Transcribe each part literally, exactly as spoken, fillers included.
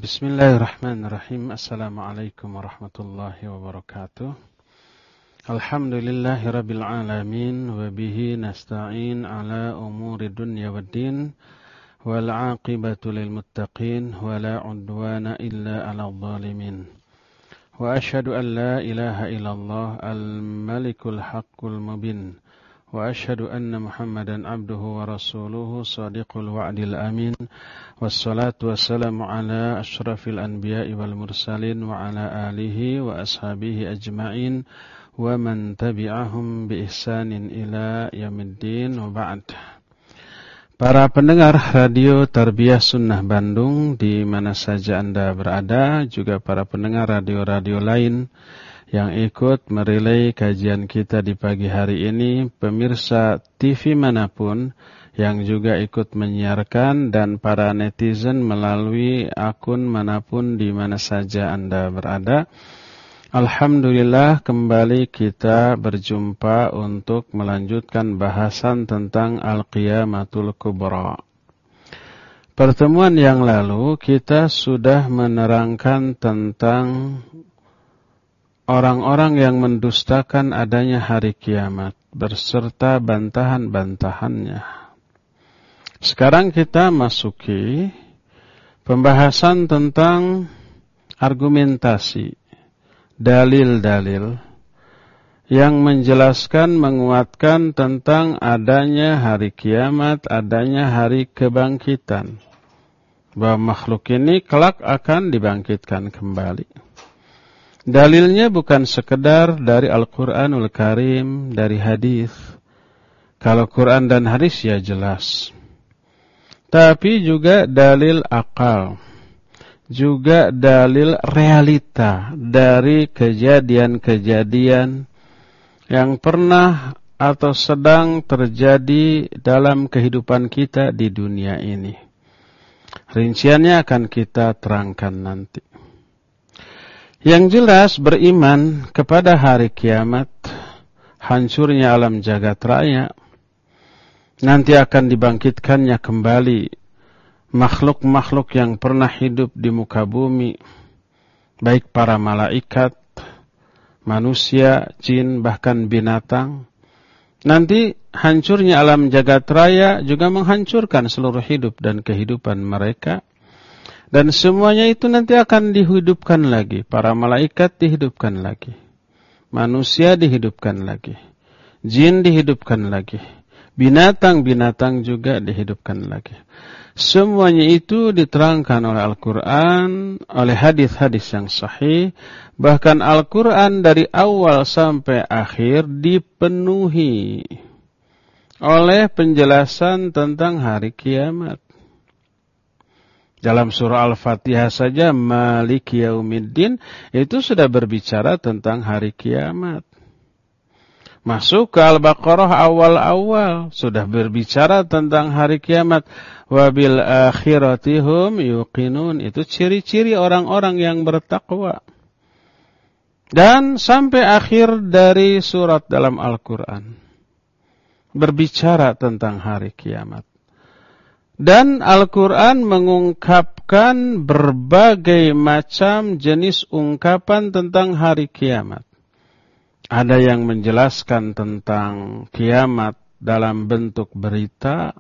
Bismillahirrahmanirrahim. Assalamualaikum warahmatullahi wabarakatuh. Alhamdulillahi rabbil alamin. Wabihi nasta'in ala umuri dunya waddin. Wal aqibatu lil muttaqin. Wala udwana illa ala zalimin. Wa ashhadu an la ilaha illallah al-malikul haqqul mubin. Wa ashhadu anna Muhammadan abduhu wa rasuluhu sadiqul wa'dil amin. Wassalatu wassalamu ala asyrafil anbiya'i wal mursalin wa ala alihi wa ashabihi ajma'in wa man tabi'ahum bi ihsanin ila yaumiddin wa ba'd. Para pendengar Radio Tarbiyah Sunnah Bandung di mana saja Anda berada, juga para pendengar radio-radio lain yang ikut merelay kajian kita di pagi hari ini, pemirsa T V manapun yang juga ikut menyiarkan, dan para netizen melalui akun manapun di mana saja Anda berada. Alhamdulillah, kembali kita berjumpa untuk melanjutkan bahasan tentang Al-Qiyamatul Kubra. Pertemuan yang lalu kita sudah menerangkan tentang orang-orang yang mendustakan adanya hari kiamat berserta bantahan-bantahannya. Sekarang kita masuki pembahasan tentang argumentasi, dalil-dalil yang menjelaskan, menguatkan tentang adanya hari kiamat, adanya hari kebangkitan, bahwa makhluk ini kelak akan dibangkitkan kembali. Dalilnya bukan sekedar dari Al-Quranul Karim, dari hadis. Kalau Quran dan hadis ya jelas. Tapi juga dalil akal. Juga dalil realita dari kejadian-kejadian yang pernah atau sedang terjadi dalam kehidupan kita di dunia ini. Rinciannya akan kita terangkan nanti. Yang jelas, beriman kepada hari kiamat, hancurnya alam jagat raya, nanti akan dibangkitkannya kembali makhluk-makhluk yang pernah hidup di muka bumi, baik para malaikat, manusia, jin, bahkan binatang. Nanti hancurnya alam jagat raya juga menghancurkan seluruh hidup dan kehidupan mereka. Dan semuanya itu nanti akan dihidupkan lagi. Para malaikat dihidupkan lagi. Manusia dihidupkan lagi. Jin dihidupkan lagi. Binatang-binatang juga dihidupkan lagi. Semuanya itu diterangkan oleh Al-Quran, oleh hadis-hadis yang sahih. Bahkan Al-Quran dari awal sampai akhir dipenuhi oleh penjelasan tentang hari kiamat. Dalam surah Al-Fatihah saja, Maliki Yaumiddin, itu sudah berbicara tentang hari kiamat. Masuk ke Al-Baqarah awal-awal, sudah berbicara tentang hari kiamat. Wabil akhiratihum yuqinun, itu ciri-ciri orang-orang yang bertakwa. Dan sampai akhir dari surat dalam Al-Quran, berbicara tentang hari kiamat. Dan Al-Quran mengungkapkan berbagai macam jenis ungkapan tentang hari kiamat. Ada yang menjelaskan tentang kiamat dalam bentuk berita.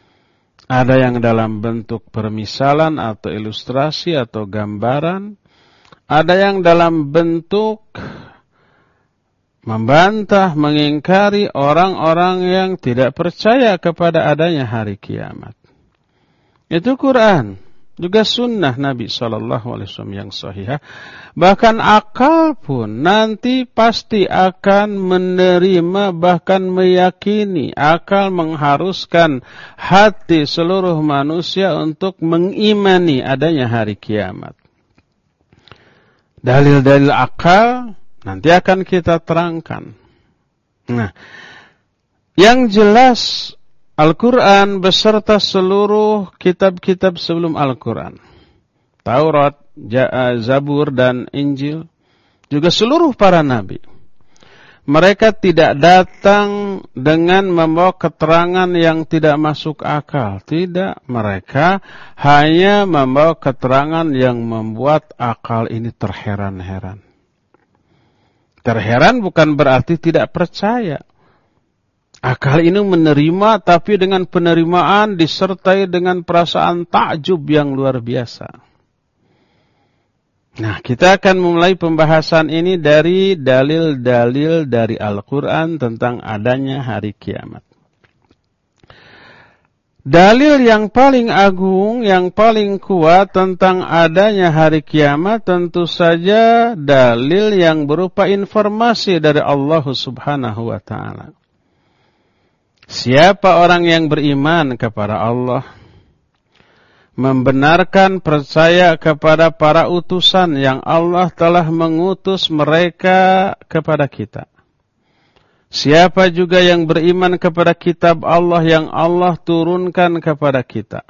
Ada yang dalam bentuk permisalan atau ilustrasi atau gambaran. Ada yang dalam bentuk membantah, mengingkari orang-orang yang tidak percaya kepada adanya hari kiamat. Itu Quran, juga sunnah Nabi shallallahu alaihi wasallam yang sahihah. Bahkan akal pun nanti pasti akan menerima, bahkan meyakini. Akal mengharuskan hati seluruh manusia untuk mengimani adanya hari kiamat. Dalil-dalil akal nanti akan kita terangkan. Nah, yang jelas Al-Quran beserta seluruh kitab-kitab sebelum Al-Quran, Taurat, Zabur dan Injil, juga seluruh para nabi, mereka tidak datang dengan membawa keterangan yang tidak masuk akal. Tidak, mereka hanya membawa keterangan yang membuat akal ini terheran-heran. Terheran bukan berarti tidak percaya. Akal ini menerima, tapi dengan penerimaan disertai dengan perasaan takjub yang luar biasa. Nah, kita akan memulai pembahasan ini dari dalil-dalil dari Al-Quran tentang adanya hari kiamat. Dalil yang paling agung, yang paling kuat tentang adanya hari kiamat tentu saja dalil yang berupa informasi dari Allah Subhanahu wa Ta'ala. Siapa orang yang beriman kepada Allah, membenarkan percaya kepada para utusan yang Allah telah mengutus mereka kepada kita. Siapa juga yang beriman kepada kitab Allah yang Allah turunkan kepada kita,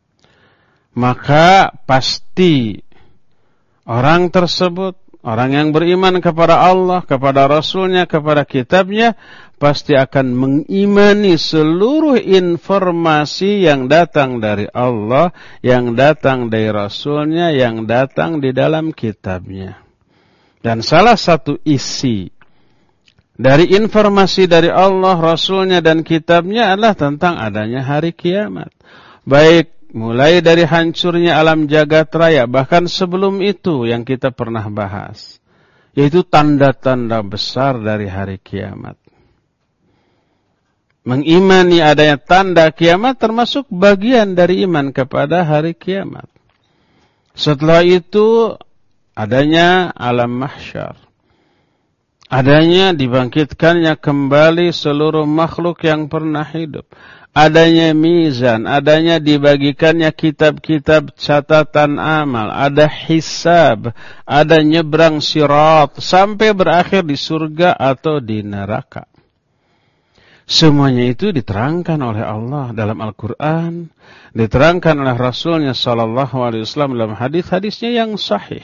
maka pasti orang tersebut, orang yang beriman kepada Allah, kepada Rasulnya, kepada kitabnya, pasti akan mengimani seluruh informasi yang datang dari Allah, yang datang dari Rasulnya, yang datang di dalam kitabnya. Dan salah satu isi dari informasi dari Allah, Rasulnya, dan kitabnya adalah tentang adanya hari kiamat. Baik mulai dari hancurnya alam jagat raya, bahkan sebelum itu yang kita pernah bahas, yaitu tanda-tanda besar dari hari kiamat. Mengimani adanya tanda kiamat termasuk bagian dari iman kepada hari kiamat. Setelah itu adanya alam mahsyar. Adanya dibangkitkannya kembali seluruh makhluk yang pernah hidup. Adanya mizan, adanya dibagikannya kitab-kitab catatan amal, ada hisab, ada nyebrang sirat, sampai berakhir di surga atau di neraka. Semuanya itu diterangkan oleh Allah dalam Al-Quran, diterangkan oleh Rasulnya Sallallahu Alaihi Wasallam dalam hadis-hadisnya yang sahih.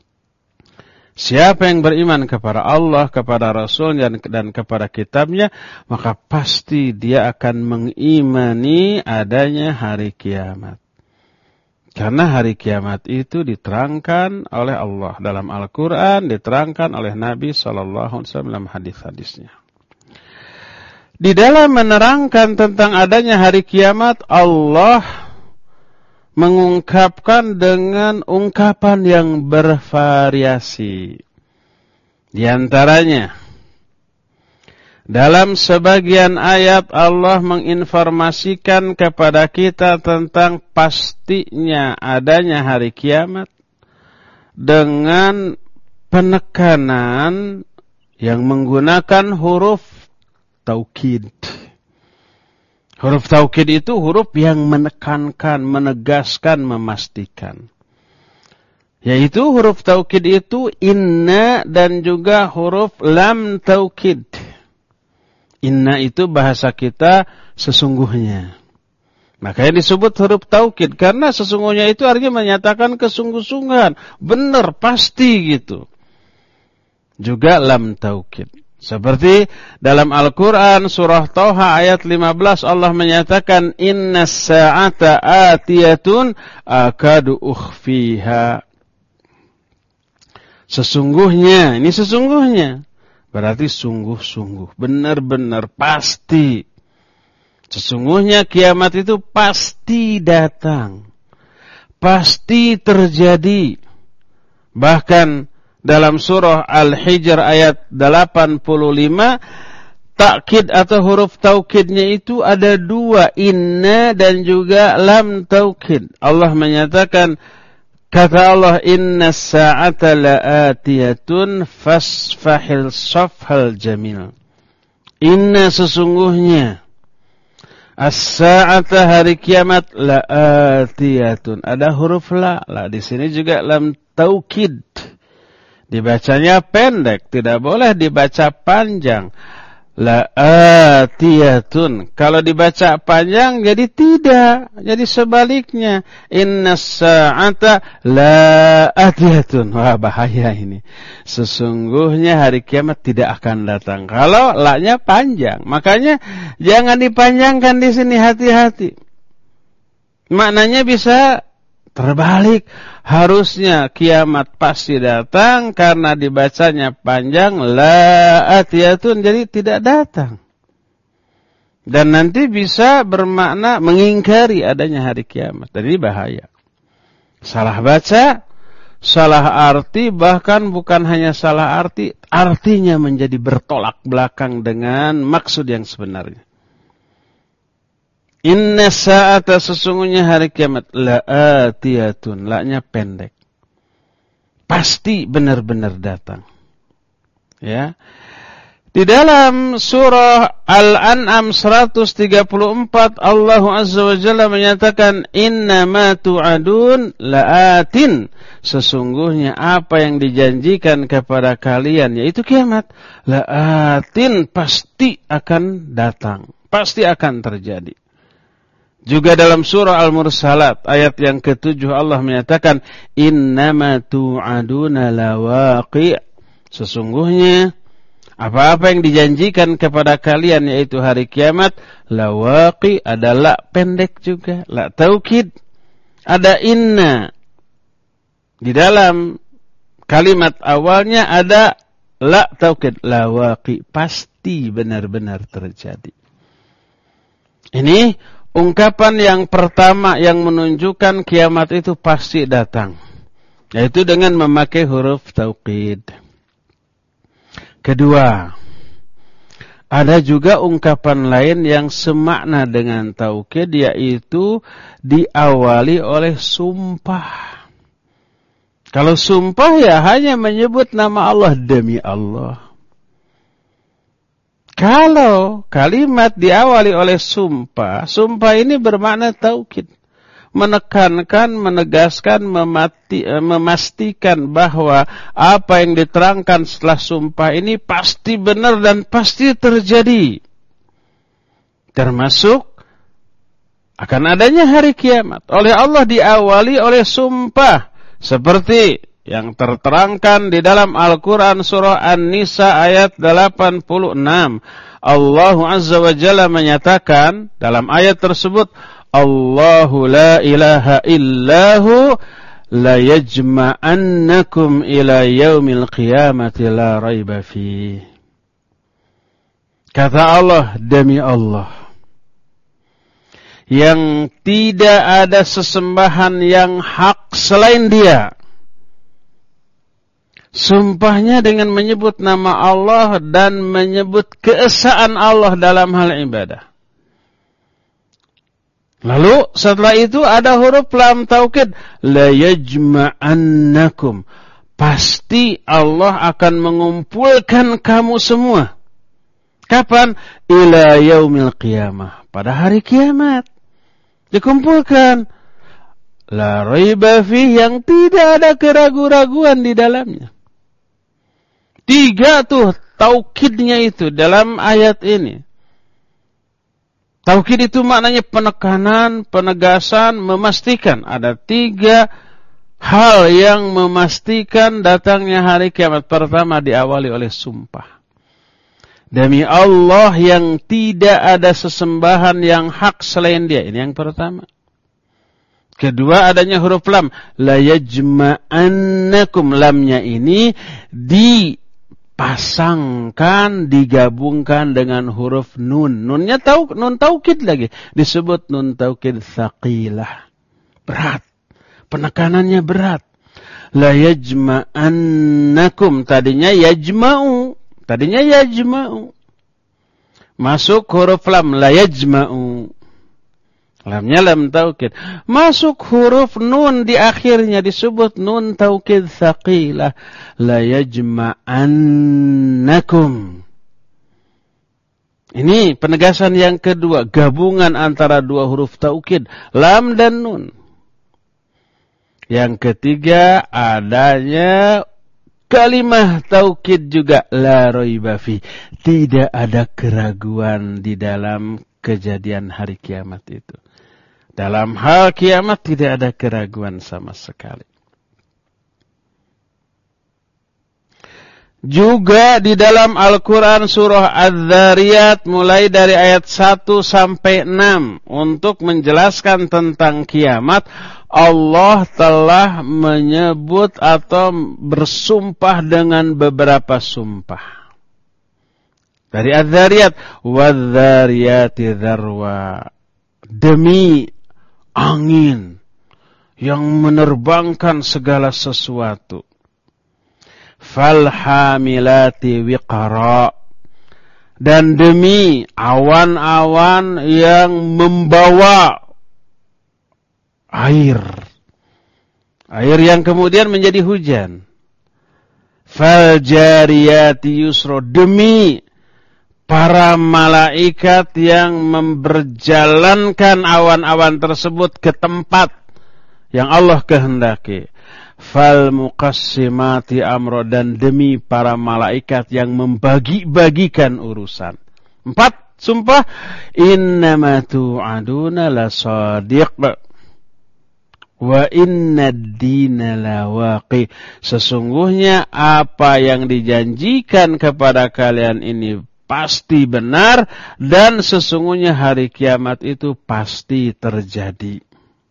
Siapa yang beriman kepada Allah, kepada Rasulnya, dan kepada kitabnya, maka pasti dia akan mengimani adanya hari kiamat. Karena hari kiamat itu diterangkan oleh Allah dalam Al-Quran, diterangkan oleh Nabi Sallallahu Alaihi Wasallam dalam hadis-hadisnya. Di dalam menerangkan tentang adanya hari kiamat, Allah mengungkapkan dengan ungkapan yang bervariasi. Di antaranya, dalam sebagian ayat Allah menginformasikan kepada kita tentang pastinya adanya hari kiamat dengan penekanan yang menggunakan huruf taukid. Huruf taukid itu huruf yang menekankan, menegaskan, memastikan. Yaitu huruf taukid itu inna dan juga huruf lam taukid. Inna itu bahasa kita sesungguhnya. Makanya disebut huruf taukid karena sesungguhnya itu artinya menyatakan kesungguh-sungguhan, benar, pasti gitu. Juga lam taukid. Seperti dalam Al-Quran surah Thaha ayat lima belas Allah menyatakan innas sa'ata atiyatun akadu ukhfiha. Sesungguhnya, ini sesungguhnya berarti sungguh-sungguh, benar-benar pasti. Sesungguhnya kiamat itu pasti datang, pasti terjadi. Bahkan dalam surah Al-Hijr ayat delapan puluh lima, takkid atau huruf taukidnya itu ada dua, inna dan juga lam taukid. Allah menyatakan, kata Allah, inna sa'ata la'atiyatun fasfahil safhal jamil. Inna sesungguhnya, as-sa'ata hari kiamat la'atiyatun. Ada huruf la, la di sini juga lam taukid. Dibacanya pendek, tidak boleh dibaca panjang. la'atiyatun. Kalau dibaca panjang jadi tidak, jadi sebaliknya. Innas sa'ata la'atiyatun. Wah, bahaya ini. Sesungguhnya hari kiamat tidak akan datang kalau la-nya panjang. Makanya jangan dipanjangkan di sini, hati-hati. Maknanya bisa terbalik. Harusnya kiamat pasti datang karena dibacanya panjang la'atiyatun, jadi tidak datang. Dan nanti bisa bermakna mengingkari adanya hari kiamat. Jadi bahaya. Salah baca, salah arti, bahkan bukan hanya salah arti, artinya menjadi bertolak belakang dengan maksud yang sebenarnya. Inna sa'ata, sesungguhnya hari kiamat, la'atiyatun, la-nya pendek. Pasti benar-benar datang. Ya. Di dalam surah Al-An'am seratus tiga puluh empat, Allah Azza wa Jalla menyatakan, innama tu'adun la'atin. Sesungguhnya apa yang dijanjikan kepada kalian, yaitu kiamat, la'atin, pasti akan datang. Pasti akan terjadi. Juga dalam surah Al-Mursalat ayat yang ketujuh Allah menyatakan innama tu'aduna lawaqi'. Sesungguhnya apa-apa yang dijanjikan kepada kalian yaitu hari kiamat, lawaqi', ada la pendek juga, la taukid. Ada inna. Di dalam kalimat awalnya ada la taukid, lawaqi', pasti benar-benar terjadi. Ini ungkapan yang pertama yang menunjukkan kiamat itu pasti datang, yaitu dengan memakai huruf taukid. Kedua, ada juga ungkapan lain yang semakna dengan taukid, yaitu diawali oleh sumpah. Kalau sumpah ya hanya menyebut nama Allah, demi Allah. Kalau kalimat diawali oleh sumpah, sumpah ini bermakna taukid. Menekankan, menegaskan, memati, memastikan bahwa apa yang diterangkan setelah sumpah ini pasti benar dan pasti terjadi. Termasuk akan adanya hari kiamat. Oleh Allah diawali oleh sumpah. Seperti yang terterangkan di dalam Al-Quran surah An-Nisa ayat delapan puluh enam. Allah Azza wa Jalla menyatakan dalam ayat tersebut, Allahu la ilaha illahu la yajma'annakum ila yaumil qiyamati la raiba fi. Kata Allah, demi Allah, yang tidak ada sesembahan yang hak selain Dia. Sumpahnya dengan menyebut nama Allah dan menyebut keesaan Allah dalam hal ibadah. Lalu setelah itu ada huruf lam taukid, la yajma'annakum. Pasti Allah akan mengumpulkan kamu semua. Kapan? Ila yaumil qiyamah. Pada hari kiamat. Dikumpulkan. La raiba fi, yang tidak ada keraguan-raguan di dalamnya. Tiga tuh taukidnya itu dalam ayat ini. Taukid itu maknanya penekanan, penegasan, memastikan. Ada tiga hal yang memastikan datangnya hari kiamat. Pertama diawali oleh sumpah. Demi Allah yang tidak ada sesembahan yang hak selain Dia. Ini yang pertama. Kedua adanya huruf lam. La yajma'annakum. Lamnya ini di pasangkan, digabungkan dengan huruf nun. Nunnya tahu, nun taukid lagi. Disebut nun taukid tsaqilah. Berat. Penekanannya berat. La yajma'annakum. Tadinya yajma'u. Tadinya yajma'u. Masuk huruf lam. La yajma'u. Lamnya lam taukid. Masuk huruf nun di akhirnya disebut nun taukid tsaqilah. La yajma'annakum. Ini penegasan yang kedua, gabungan antara dua huruf taukid, lam dan nun. Yang ketiga adanya Kalimah taukid juga la raiba fi. Tidak ada keraguan di dalam kejadian hari kiamat itu. Dalam hal kiamat tidak ada keraguan sama sekali. Juga di dalam Al-Quran surah Az-Zariyat mulai dari ayat satu sampai enam untuk menjelaskan tentang kiamat, Allah telah menyebut atau bersumpah dengan beberapa sumpah. Dari Az-Zariyat, waz-zariyati dzarwa, demi angin yang menerbangkan segala sesuatu. Falhamilati wiqara, dan demi awan-awan yang membawa air, air yang kemudian menjadi hujan. Faljariyati yusra, demi para malaikat yang memberjalankan awan-awan tersebut ke tempat yang Allah kehendaki. Fal muqassimati amro, dan demi para malaikat yang membagi-bagikan urusan. Empat sumpah. Innama tu'aduna lasadiq wa innad dina lawaqi, sesungguhnya apa yang dijanjikan kepada kalian ini pasti benar, dan sesungguhnya hari kiamat itu pasti terjadi.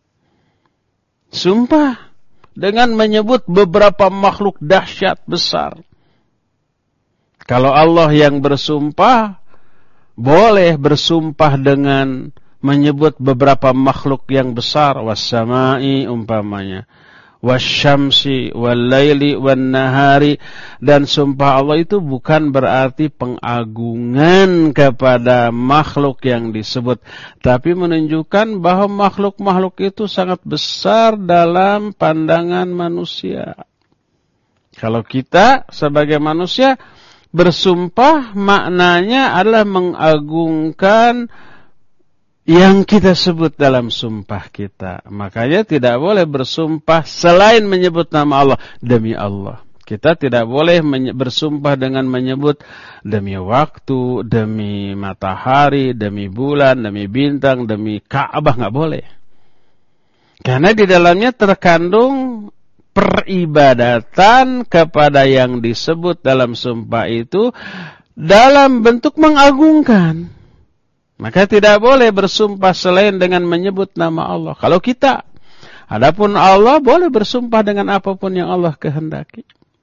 Sumpah dengan menyebut beberapa makhluk dahsyat besar. Kalau Allah yang bersumpah, boleh bersumpah dengan menyebut beberapa makhluk yang besar. Was-sama'i umpamanya, wasyamsi, wal-laili, wan-nahari. Dan sumpah Allah itu bukan berarti pengagungan kepada makhluk yang disebut, tapi menunjukkan bahwa makhluk-makhluk itu sangat besar dalam pandangan manusia. Kalau kita sebagai manusia bersumpah, maknanya adalah mengagungkan yang kita sebut dalam sumpah kita. Makanya tidak boleh bersumpah selain menyebut nama Allah. Demi Allah. Kita tidak boleh bersumpah dengan menyebut demi waktu, demi matahari, demi bulan, demi bintang, demi Ka'bah. Nggak boleh. Karena di dalamnya terkandung peribadatan kepada yang disebut dalam sumpah itu dalam bentuk mengagungkan. Maka tidak boleh bersumpah selain dengan menyebut nama Allah. Kalau kita, adapun Allah boleh bersumpah dengan apapun yang Allah kehendaki.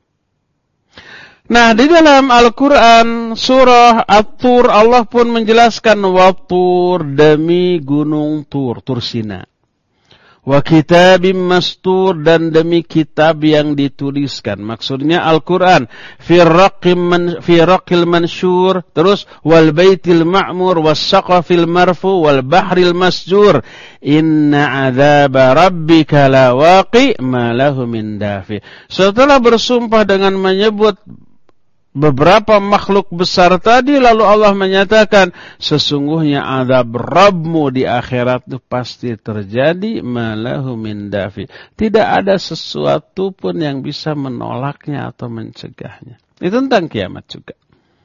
Nah, di dalam Al-Quran surah At-Tur, Allah pun menjelaskan Wat-Tur, demi gunung Tur, Tur Sina. Wa kitabim mastur, dan demi kitab yang dituliskan. Maksudnya Al-Quran. Fi raqil mansyur. Terus wal baitil ma'mur was saqafil marfu wal bahril masjur. Inna azaba rabbika lawaqi ma lahu min dafi. Setelah bersumpah dengan menyebut beberapa makhluk besar tadi, lalu Allah menyatakan sesungguhnya azab Rabbmu di akhirat itu pasti terjadi, malahu min dafi. Tidak ada sesuatu pun yang bisa menolaknya atau mencegahnya. Itu tentang kiamat juga.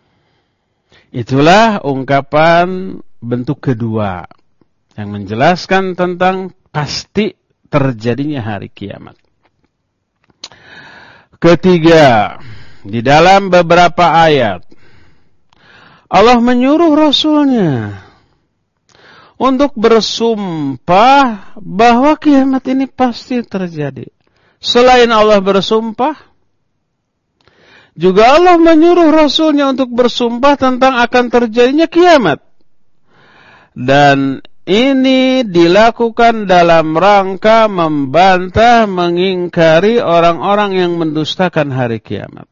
Itulah ungkapan bentuk kedua yang menjelaskan tentang pasti terjadinya hari kiamat. Ketiga, di dalam beberapa ayat Allah menyuruh Rasulnya untuk bersumpah bahwa kiamat ini pasti terjadi. Selain Allah bersumpah, juga Allah menyuruh Rasulnya untuk bersumpah tentang akan terjadinya kiamat. Dan ini dilakukan dalam rangka membantah, mengingkari orang-orang yang mendustakan hari kiamat.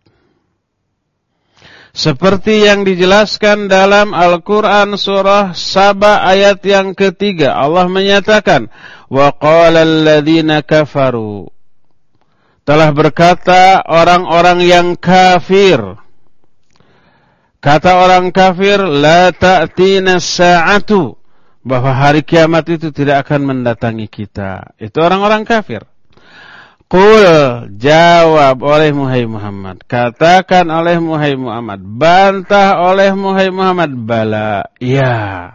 Seperti yang dijelaskan dalam Al-Quran surah Saba ayat yang ketiga. Allah menyatakan, wa qala alladhina kafaru, telah berkata orang-orang yang kafir. Kata orang kafir, la ta'tina sa'atu, bahwa hari kiamat itu tidak akan mendatangi kita. Itu orang-orang kafir. Qul, jawab olehmu hai Muhammad. Katakan olehmu hai Muhammad. Bantah olehmu hai Muhammad. Bala, ya.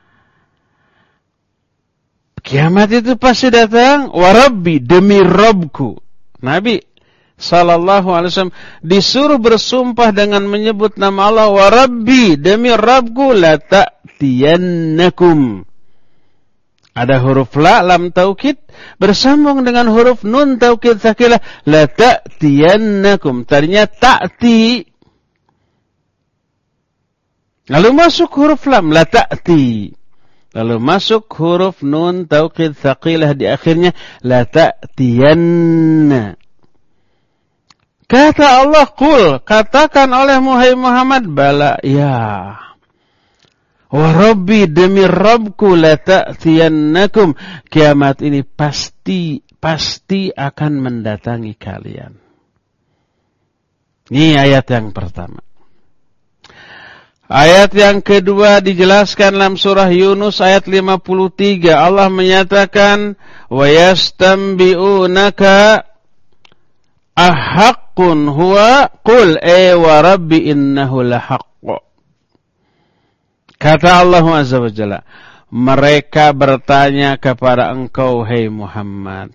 Kiamat itu pasti datang. Warabbi, demi Rabbku. Nabi sallallahu alaihi wasallam disuruh bersumpah dengan menyebut nama Allah. Warabbi, demi Rabbku. La ta'tiyannakum. Ada huruf la, lam taukid, bersambung dengan huruf nun taukid tsakilah. La ta'tiyannakum. Tadinya ta'ti. Lalu masuk huruf lam, la ta'ti. Lalu masuk huruf nun taukid tsakilah di akhirnya. La ta'tiyanna. Kata Allah, qul, katakan oleh Muhammad, bala, ya. Wa Rabbi, demi Rabbku, la ta'tiyannakum. Kiamat ini pasti, pasti akan mendatangi kalian. Ini ayat yang pertama. Ayat yang kedua dijelaskan dalam surah Yunus ayat lima puluh tiga. Allah menyatakan, wa yastanbi'unaka ahaqqun huwa, qul e wa Rabbi innahu lahaqq. Kata Allah Azza wa Jalla, mereka bertanya kepada engkau, hai Muhammad,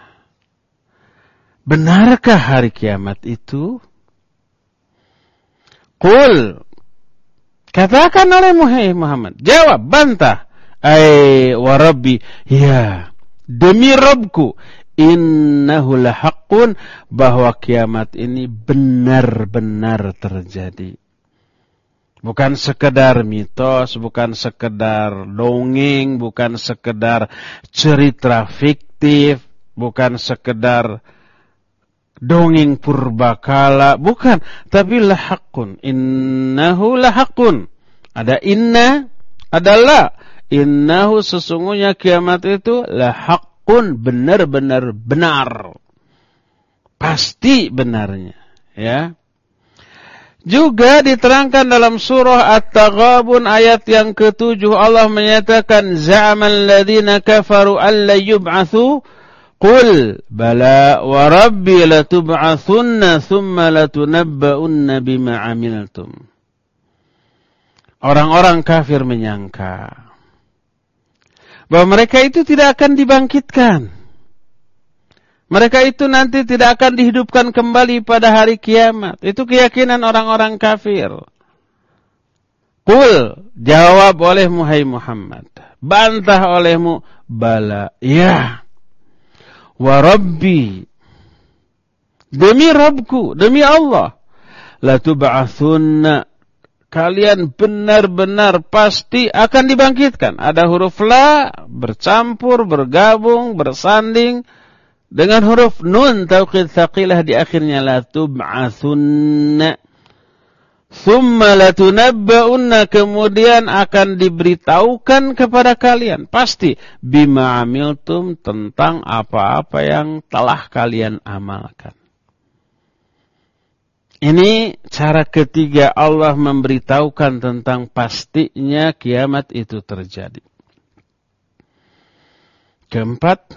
benarkah hari kiamat itu? Qul, katakan olehmu, hai Muhammad, jawab, bantah, ai wa Rabbi, ya, demi Rabbku, innahu lahaqqun, bahwa kiamat ini benar-benar terjadi. Bukan sekedar mitos, bukan sekedar dongeng, bukan sekedar cerita fiktif, bukan sekedar dongeng purbakala, bukan, tapi lahaqqun. Innahu lahaqqun. Ada inna, ada la. Innahu, sesungguhnya kiamat itu lahaqqun, benar-benar benar. Pasti benarnya, ya. Juga diterangkan dalam surah At-Taghabun ayat yang ketujuh, Allah menyatakan, za'amal ladzina kafaru alla yub'atsu, qul bala wa rabbi latub'atsunna thumma latunabba'unna bima 'amiltum. Orang-orang kafir menyangka bahwa mereka itu tidak akan dibangkitkan. Mereka itu nanti tidak akan dihidupkan kembali pada hari kiamat. Itu keyakinan orang-orang kafir. Qul, jawab olehmu hai Muhammad. Bantah olehmu, bala, ya. Wa Rabbi, demi Rabbku, demi Allah. Latub'atsunna, kalian benar-benar pasti akan dibangkitkan. Ada huruf la, bercampur, bergabung, bersanding dengan huruf nun taukid tsaqilah di akhirnya, la tub'atsunna thumma latunabba'unna, kemudian akan diberitahukan kepada kalian pasti bima amiltum, tentang apa-apa yang telah kalian amalkan. Ini cara ketiga Allah memberitahukan tentang pastinya kiamat itu terjadi. Keempat,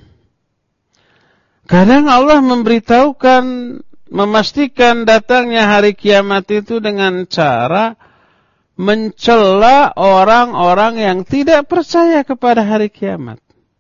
kadang Allah memberitahukan, memastikan datangnya hari kiamat itu dengan cara mencela orang-orang yang tidak percaya kepada hari kiamat.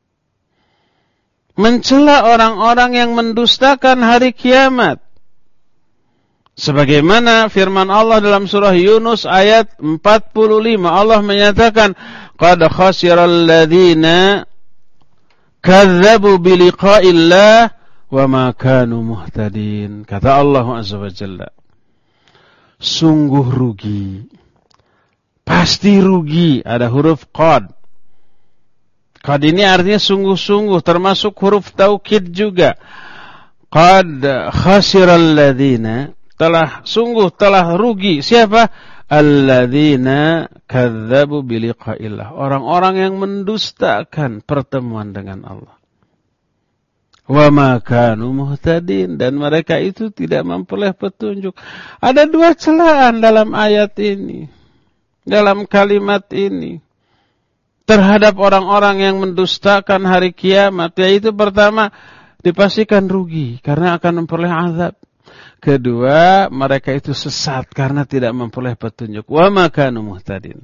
Mencela orang-orang yang mendustakan hari kiamat. Sebagaimana firman Allah dalam surah Yunus ayat empat puluh lima, Allah menyatakan, qad khasiral ladzina kadzabu biliqa'illah wa ma kanu muhtadin. Kata Allah Azza wa Jalla, sungguh rugi, pasti rugi. Ada huruf qad. Qad ini artinya sungguh-sungguh, termasuk huruf taukid juga. Qad khasiral ladzina, telah sungguh telah rugi siapa? Alladzina kadzabu biliqa'illah, orang-orang yang mendustakan pertemuan dengan Allah. Wa ma kanu muhtadin, dan mereka itu tidak memperoleh petunjuk. Ada dua celaan dalam ayat ini, dalam kalimat ini, terhadap orang-orang yang mendustakan hari kiamat. Yaitu pertama, dipastikan rugi karena akan memperoleh azab. Kedua, mereka itu sesat karena tidak memperoleh petunjuk. Wa ma kanu muhtadin.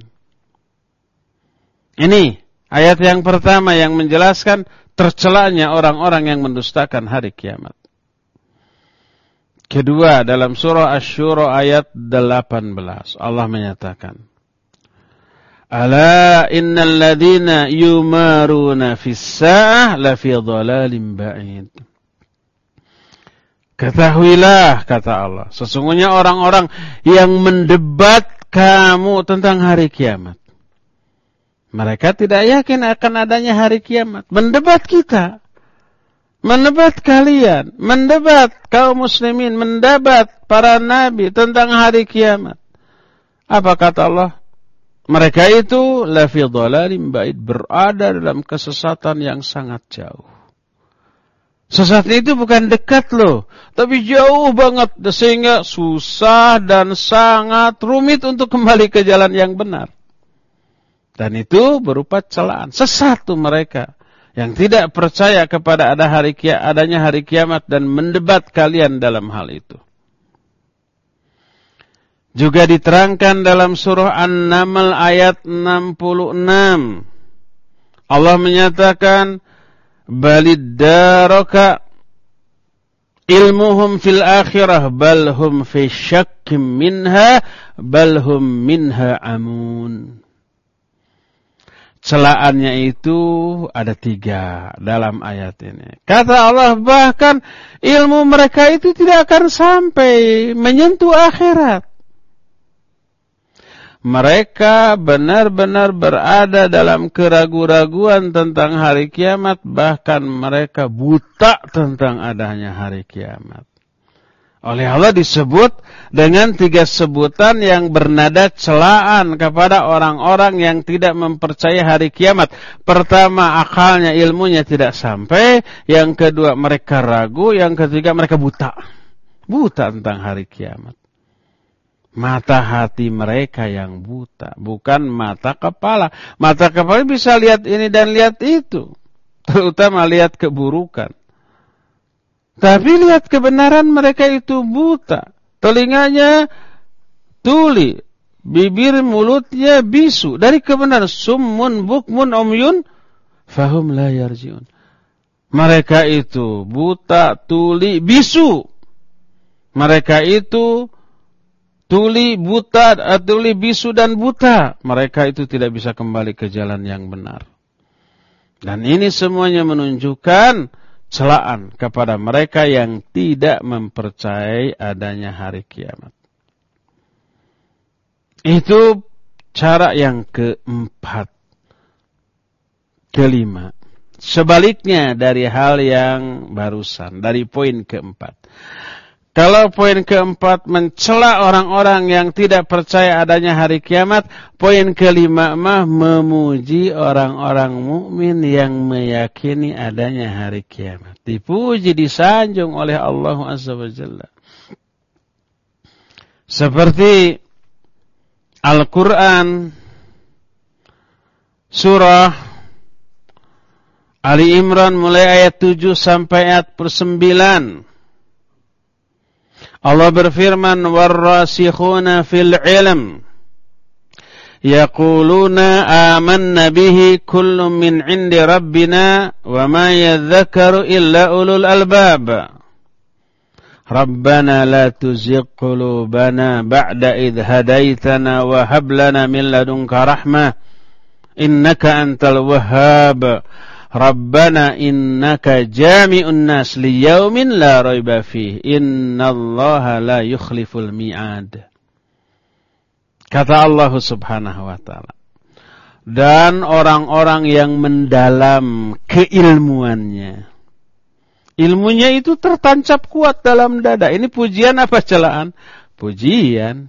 Ini ayat yang pertama yang menjelaskan tercelanya orang-orang yang mendustakan hari kiamat. Kedua, dalam surah Asy-Syura ayat delapan belas, Allah menyatakan, Ala innal ladzina yumaruna fis sa'ah la fi dhalalin ba'id. Ketahuilah, kata Allah, sesungguhnya orang-orang yang mendebat kamu tentang hari kiamat. Mereka tidak yakin akan adanya hari kiamat. Mendebat kita. Mendebat kalian. Mendebat kaum muslimin. Mendebat para nabi tentang hari kiamat. Apa kata Allah? Mereka itu lafi dhalalim ba'id, berada dalam kesesatan yang sangat jauh. Sesat itu bukan dekat loh, tapi jauh banget sehingga susah dan sangat rumit untuk kembali ke jalan yang benar. Dan itu berupa celaan. Sesat tuh mereka yang tidak percaya kepada ada hari kia, adanya hari kiamat dan mendebat kalian dalam hal itu. Juga diterangkan dalam surah An-Naml ayat enam puluh enam. Allah menyatakan, Balid daraka ilmuhum fil akhirah balhum fi syakkim minha balhum minha amun. Celaannya itu ada tiga dalam ayat ini. Kata Allah, bahkan ilmu mereka itu tidak akan sampai menyentuh akhirat. Mereka benar-benar berada dalam keraguan-raguan tentang hari kiamat. Bahkan mereka buta tentang adanya hari kiamat. Oleh Allah disebut dengan tiga sebutan yang bernada celaan kepada orang-orang yang tidak mempercayai hari kiamat. Pertama, akalnya, ilmunya tidak sampai. Yang kedua, mereka ragu. Yang ketiga, mereka buta. Buta tentang hari kiamat. Mata hati mereka yang buta, bukan mata kepala. Mata kepala bisa lihat ini dan lihat itu, terutama lihat keburukan. Tapi lihat kebenaran mereka itu buta. Telinganya tuli, bibir mulutnya bisu dari kebenaran. Summun bukmun umyun fahum la yarjiun. Mereka itu buta, tuli, bisu. Mereka itu tuli, buta, tuli, bisu, dan buta. Mereka itu tidak bisa kembali ke jalan yang benar. Dan ini semuanya menunjukkan celaan kepada mereka yang tidak mempercayai adanya hari kiamat. Itu cara yang keempat. Kelima. Sebaliknya dari hal yang barusan, dari poin keempat. Kalau poin keempat mencela orang-orang yang tidak percaya adanya hari kiamat, poin kelima mah memuji orang-orang mukmin yang meyakini adanya hari kiamat. Dipuji, disanjung oleh Allah Azza wa Jalla. Seperti Al-Quran surah Ali Imran mulai ayat tujuh sampai ayat sembilan. Allah berfirman, warrasikhuna fil ilm yaquluna amanna bihi kullun min indi rabbina wa ma yadhakkaru illa ulul albab. Rabbana la tuzigh qulubana ba'da idh hadaitana wa hab lana min ladunka rahmah innaka antal wahhab. Rabbana innaka jami'un nas liyaumin la raiba fihi innallaha la yukhliful mi'ad. Kata Allah Subhanahu wa taala. Dan orang-orang yang mendalam keilmuannya. Ilmunya itu tertancap kuat dalam dada. Ini pujian apa celaan? Pujian.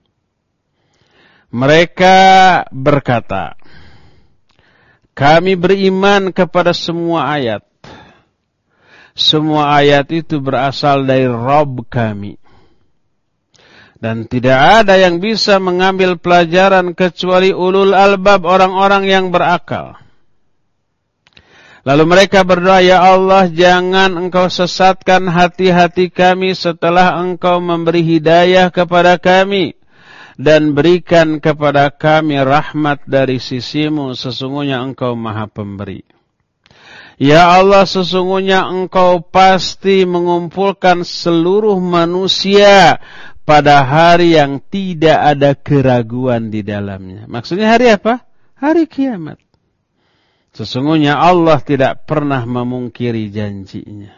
Mereka berkata, kami beriman kepada semua ayat. Semua ayat itu berasal dari Rabb kami. Dan tidak ada yang bisa mengambil pelajaran kecuali ulul albab, orang-orang yang berakal. Lalu mereka berdoa, ya Allah, jangan engkau sesatkan hati-hati kami setelah engkau memberi hidayah kepada kami. Dan berikan kepada kami rahmat dari sisimu, sesungguhnya engkau maha pemberi. Ya Allah, sesungguhnya engkau pasti mengumpulkan seluruh manusia pada hari yang tidak ada keraguan di dalamnya. Maksudnya hari apa? Hari kiamat. Sesungguhnya Allah tidak pernah memungkiri janjinya.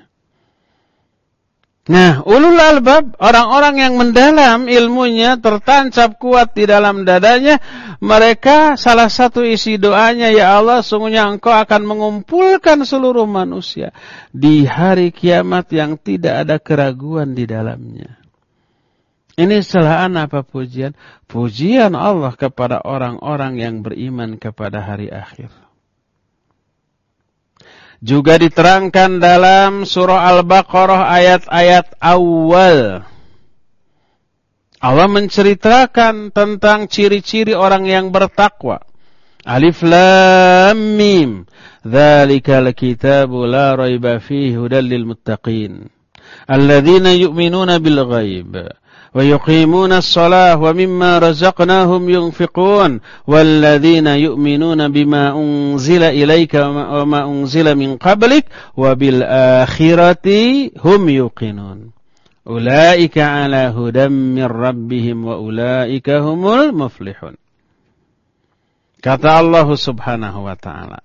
Nah, ulul albab, orang-orang yang mendalam ilmunya, tertancap kuat di dalam dadanya, mereka salah satu isi doanya, ya Allah, sesungguhnya engkau akan mengumpulkan seluruh manusia di hari kiamat yang tidak ada keraguan di dalamnya. Ini celaan apa pujian? Pujian Allah kepada orang-orang yang beriman kepada hari akhir. Juga diterangkan dalam surah Al-Baqarah ayat-ayat awal. Allah menceritakan tentang ciri-ciri orang yang bertakwa. Alif Lam Mim. Dzalikal kitabu la raiba fihi hudal lil muttaqin. Alladzina yu'minuna bil ghaib. ويقيمون الصلاة ومما رزقناهم ينفقون والذين يؤمنون بما أنزل إليك وما أنزل من قبلك وبالآخرة هم يوقنون أولئك على هدى من ربهم وأولئك هم المفلحون. Kata Allah Subhanahu wa taala,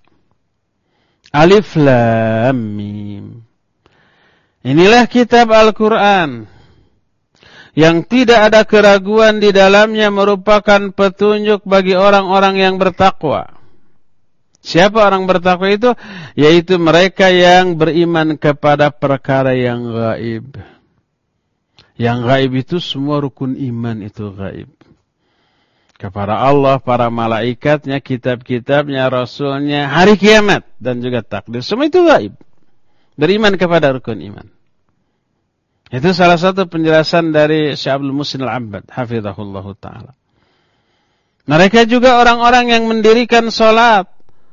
Alif Lam Mim. Inilah kitab Al-Qur'an yang tidak ada keraguan di dalamnya, merupakan petunjuk bagi orang-orang yang bertakwa. Siapa orang bertakwa itu? Yaitu mereka yang beriman kepada perkara yang gaib. Yang gaib itu semua rukun iman itu gaib. Kepada Allah, para malaikatnya, kitab-kitabnya, rasulnya, hari kiamat, dan juga takdir. Semua itu gaib. Beriman kepada rukun iman. Itu salah satu penjelasan dari Syekh Abdul Muhsin Al-Abbad, hafizahullahu ta'ala. Mereka juga orang-orang yang mendirikan salat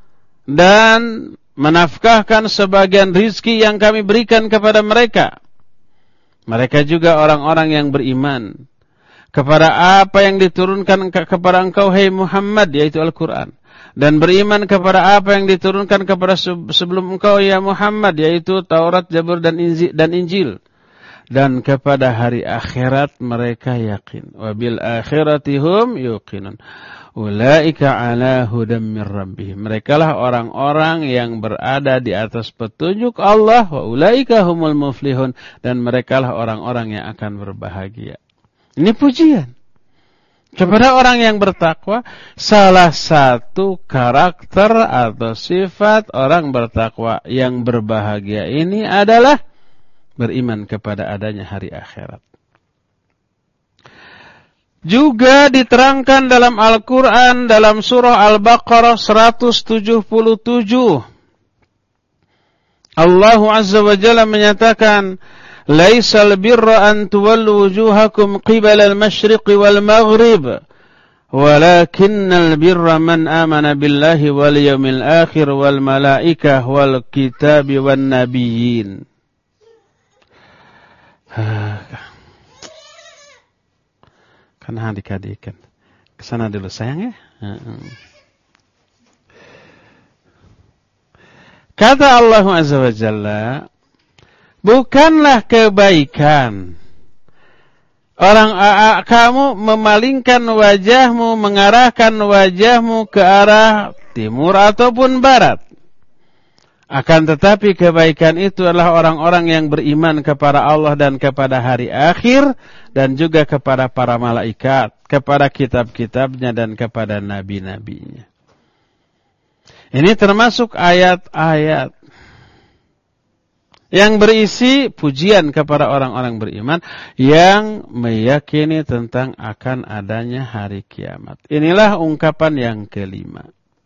dan menafkahkan sebagian rizki yang kami berikan kepada mereka. Mereka juga orang-orang yang beriman kepada apa yang diturunkan kepada engkau, hai Muhammad, yaitu Al-Quran. Dan beriman kepada apa yang diturunkan kepada sebelum engkau, ya Muhammad, yaitu Taurat, Zabur, dan Injil. Dan kepada hari akhirat mereka yakin. Wabil akhirati hum yuqinun. Ulaika ala hudam min rabbihim. Merekalah orang-orang yang berada di atas petunjuk Allah. Wa ulaika humul muflihun. Dan merekalah orang-orang yang akan berbahagia. Ini pujian kepada orang yang bertakwa. Salah satu karakter atau sifat orang bertakwa yang berbahagia ini adalah beriman kepada adanya hari akhirat. Juga diterangkan dalam Al-Quran, dalam surah Al-Baqarah seratus tujuh puluh tujuh. Allah Azza wa Jalla menyatakan, Laisal birra an tuwallu wujuhakum qibala al-masyriqi wal-maghrib, walakinnal birra man amana billahi wal yawmil akhir wal malaikah wal kitabi wan nabiyyin. Karena adik-adik kan kesana dulu sayang ya. Kata Allah Azza wa Jalla, bukanlah kebaikan orang a, kamu memalingkan wajahmu, mengarahkan wajahmu ke arah timur ataupun barat. Akan tetapi kebaikan itu adalah orang-orang yang beriman kepada Allah dan kepada hari akhir, dan juga kepada para malaikat, kepada kitab-kitabnya, dan kepada nabi-nabinya. Ini termasuk ayat-ayat yang berisi pujian kepada orang-orang beriman yang meyakini tentang akan adanya hari kiamat. Inilah ungkapan yang kelima.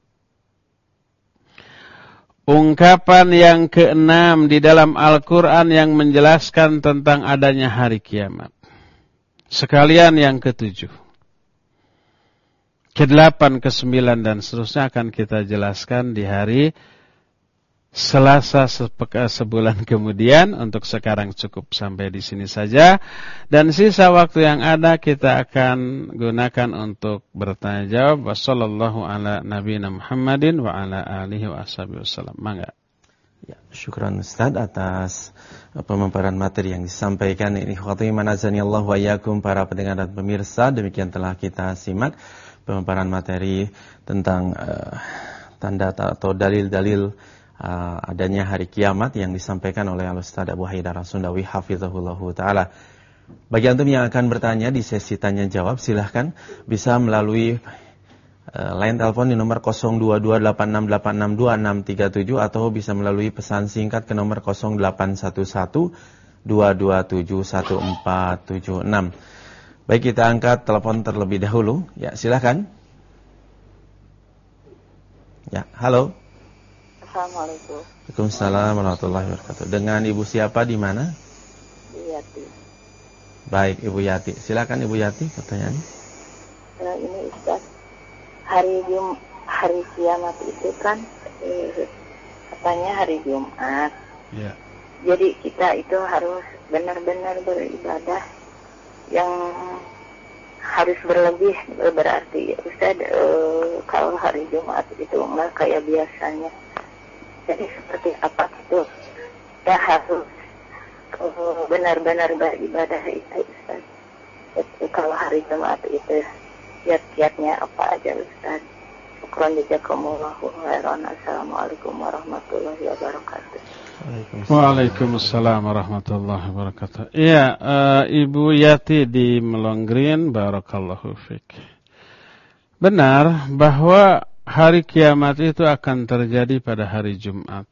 Ungkapan yang keenam di dalam Al-Quran yang menjelaskan tentang adanya hari kiamat. Sekalian yang ketujuh. Kedelapan, kesembilan, dan seterusnya akan kita jelaskan di hari Selasa sepeka, sebulan kemudian. Untuk sekarang cukup sampai di sini saja. Dan sisa waktu yang ada kita akan gunakan untuk bertanya jawab. Wassallallahu ala nabiyina Muhammadin wa ala alihi wa ashabihi wasallam. Mangga. Ya, syukran Ustaz atas pemaparan materi yang disampaikan. Ini khatiman azani Allah wa iyyakum para pendengar dan pemirsa. Demikian telah kita simak pemaparan materi tentang uh, tanda atau dalil-dalil Uh, adanya hari kiamat yang disampaikan oleh Al-Ustaz Abu Haidar As-Sundawi hafizahullahu taala. Bagi antum yang akan bertanya di sesi tanya jawab, silahkan bisa melalui uh, line telepon di nomor nol dua dua delapan enam delapan enam dua enam tiga tujuh atau bisa melalui pesan singkat ke nomor nol delapan satu satu dua dua tujuh satu empat tujuh enam. Baik, kita angkat telepon terlebih dahulu. Ya, silahkan. Ya, halo. Assalamualaikum. Waalaikumsalam warahmatullahi wabarakatuh. Dengan Ibu siapa di mana? Ibu Yati. Baik, Ibu Yati. Silakan Ibu Yati pertanyaannya. Nah, ini Ustaz, hari Jum hari kiamat itu kan eh, katanya hari Jumat. Ya. Jadi kita itu harus benar-benar beribadah yang harus berlebih, berarti Ustaz eh, kalau hari Jumat itu enggak kayak biasanya. Jadi seperti apa itu? Kita harus uh, benar-benar beribadah itu, Ustaz. Jadi kalau hari Jumat itu kiat-kiatnya apa aja, Ustaz? Syukran jazakumullahu khairan. Assalamualaikum warahmatullahi wabarakatuh. Waalaikumsalam warahmatullahi wabarakatuh. Iya, uh, Ibu Yati di Melongreen, barakallahu fiik. Benar bahwa hari kiamat itu akan terjadi pada hari Jumat.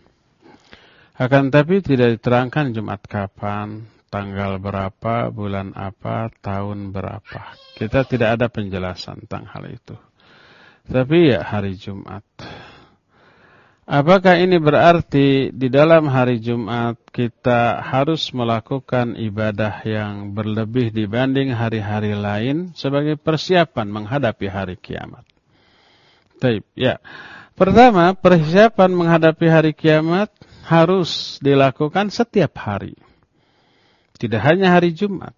Akan tapi tidak diterangkan Jumat kapan, tanggal berapa, bulan apa, tahun berapa. Kita tidak ada penjelasan tentang hal itu. Tapi ya hari Jumat. Apakah ini berarti di dalam hari Jumat kita harus melakukan ibadah yang berlebih dibanding hari-hari lain sebagai persiapan menghadapi hari kiamat? Baik, ya. Pertama, persiapan menghadapi hari kiamat harus dilakukan setiap hari. Tidak hanya hari Jumat.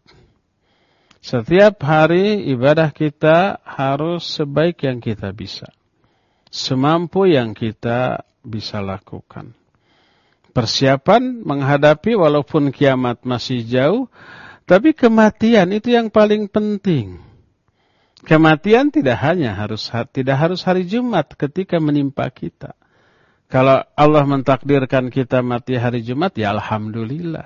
Setiap hari ibadah kita harus sebaik yang kita bisa. Semampu yang kita bisa lakukan. Persiapan menghadapi walaupun kiamat masih jauh, tapi kematian itu yang paling penting. Kematian tidak hanya harus tidak harus hari Jumat ketika menimpa kita. Kalau Allah mentakdirkan kita mati hari Jumat, ya alhamdulillah.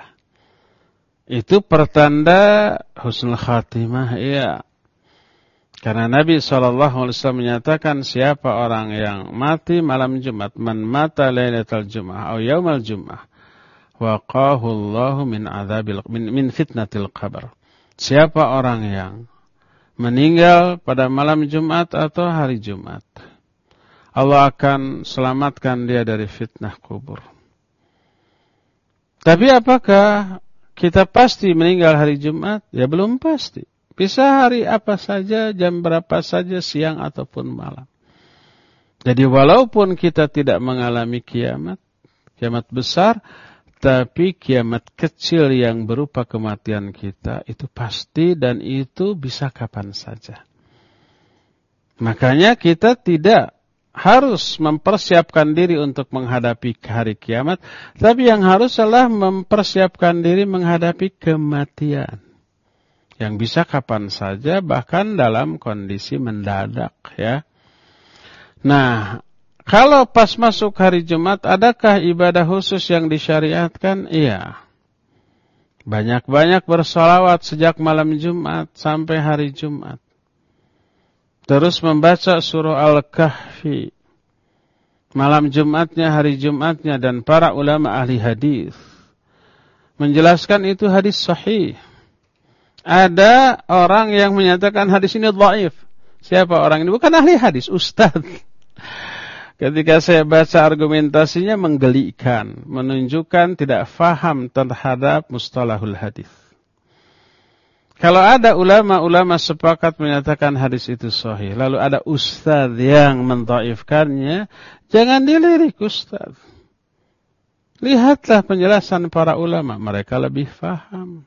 Itu pertanda husnul khatimah, ya. Karena Nabi shallallahu alaihi wasallam menyatakan siapa orang yang mati malam Jumat, man mata lailatul Jum'ah atau yaumal Jum'ah, waqahu Allahu min adzabil min, min fitnatil qabr. Siapa orang yang meninggal pada malam Jumat atau hari Jumat, Allah akan selamatkan dia dari fitnah kubur. Tapi apakah kita pasti meninggal hari Jumat? Ya belum pasti. Bisa hari apa saja, jam berapa saja, siang ataupun malam. Jadi walaupun kita tidak mengalami kiamat, kiamat besar, tapi kiamat kecil yang berupa kematian kita itu pasti dan itu bisa kapan saja. Makanya kita tidak harus mempersiapkan diri untuk menghadapi hari kiamat, tapi yang harus adalah mempersiapkan diri menghadapi kematian. Yang bisa kapan saja, bahkan dalam kondisi mendadak, ya. Nah, kalau pas masuk hari Jumat, adakah ibadah khusus yang disyariatkan? Iya. Banyak-banyak bersolawat sejak malam Jumat sampai hari Jumat. Terus membaca surah Al-Kahfi. Malam Jumatnya, hari Jumatnya, dan para ulama ahli hadis menjelaskan itu hadis sahih. Ada orang yang menyatakan hadis ini dhaif. Siapa orang ini? Bukan ahli hadis, ustaz. Ketika saya baca argumentasinya menggelikan, menunjukkan tidak faham terhadap mustalahul hadis. Kalau ada ulama-ulama sepakat menyatakan hadis itu sahih, lalu ada ustaz yang mendhaifkannya, jangan dilirik ustaz. Lihatlah penjelasan para ulama, mereka lebih paham.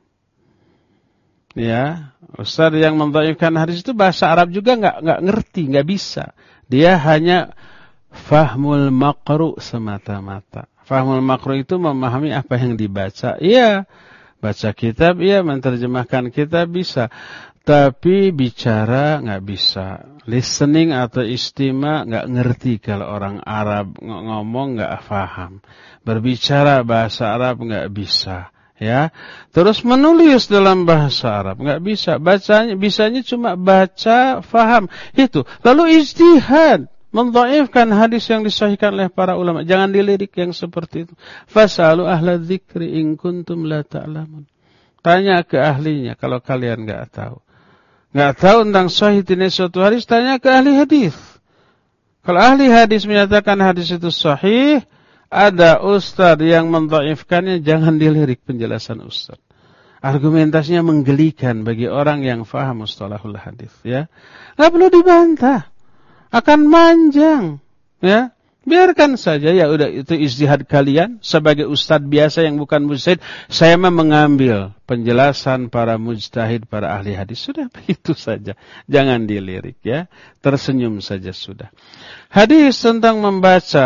Ya, ustaz yang mendhaifkan hadis itu bahasa Arab juga nggak nggak ngerti, nggak bisa. Dia hanya fahmul maqru semata-mata. Fahmul maqru itu memahami apa yang dibaca. Iya, baca kitab, iya, menerjemahkan kitab bisa. Tapi bicara nggak bisa. Listening atau istima nggak ngerti kalau orang Arab ngomong nggak paham. Berbicara bahasa Arab nggak bisa. Ya, terus menulis dalam bahasa Arab nggak bisa, bacanya bisanya cuma baca, faham itu. Lalu ijtihad mendhaifkan hadis yang disahihkan oleh para ulama, jangan dilirik yang seperti itu. Fasalu ahla dzikri in kuntum la ta'lamun. Tanya ke ahlinya kalau kalian nggak tahu. Nggak tahu tentang sahih ini suatu hadis, tanya ke ahli hadis. Kalau ahli hadis menyatakan hadis itu sahih, ada ustaz yang mendhaifkannya, jangan dilirik penjelasan ustaz. Argumentasinya menggelikan bagi orang yang faham mustalahul hadis, ya. Enggak perlu dibantah. Akan manjang, ya. Biarkan saja, ya udah, itu ijtihad kalian sebagai ustaz biasa yang bukan mujtahid. Saya mah mengambil penjelasan para mujtahid, para ahli hadis, sudah begitu saja. Jangan dilirik, ya. Tersenyum saja sudah. Hadis tentang membaca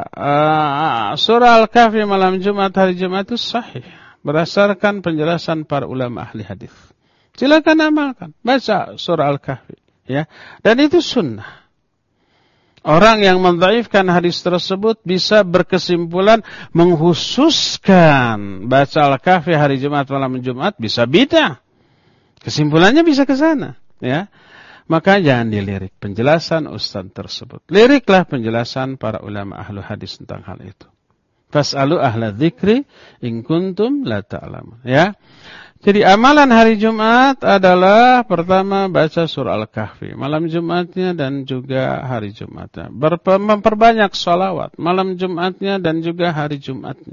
uh, surah Al-Kahfi malam Jumat, hari Jumat itu sahih berdasarkan penjelasan para ulama ahli hadis. Silakan amalkan, baca surah Al-Kahfi, ya. Dan itu sunnah. Orang yang mendhaifkan hadis tersebut bisa berkesimpulan menghususkan baca Al-Kahfi hari Jumat malam Jumat bisa bid'ah. Kesimpulannya bisa ke sana, ya. Maka jangan dilirik penjelasan ustaz tersebut. Liriklah penjelasan para ulama ahlu hadis tentang hal itu. Fas'alu ahla dzikri in kuntum la ta'lamun, ya. Jadi amalan hari Jumat adalah pertama baca surah Al-Kahfi malam Jumatnya dan juga hari Jumatnya. Berpe- memperbanyak sholawat malam Jumatnya dan juga hari Jumatnya.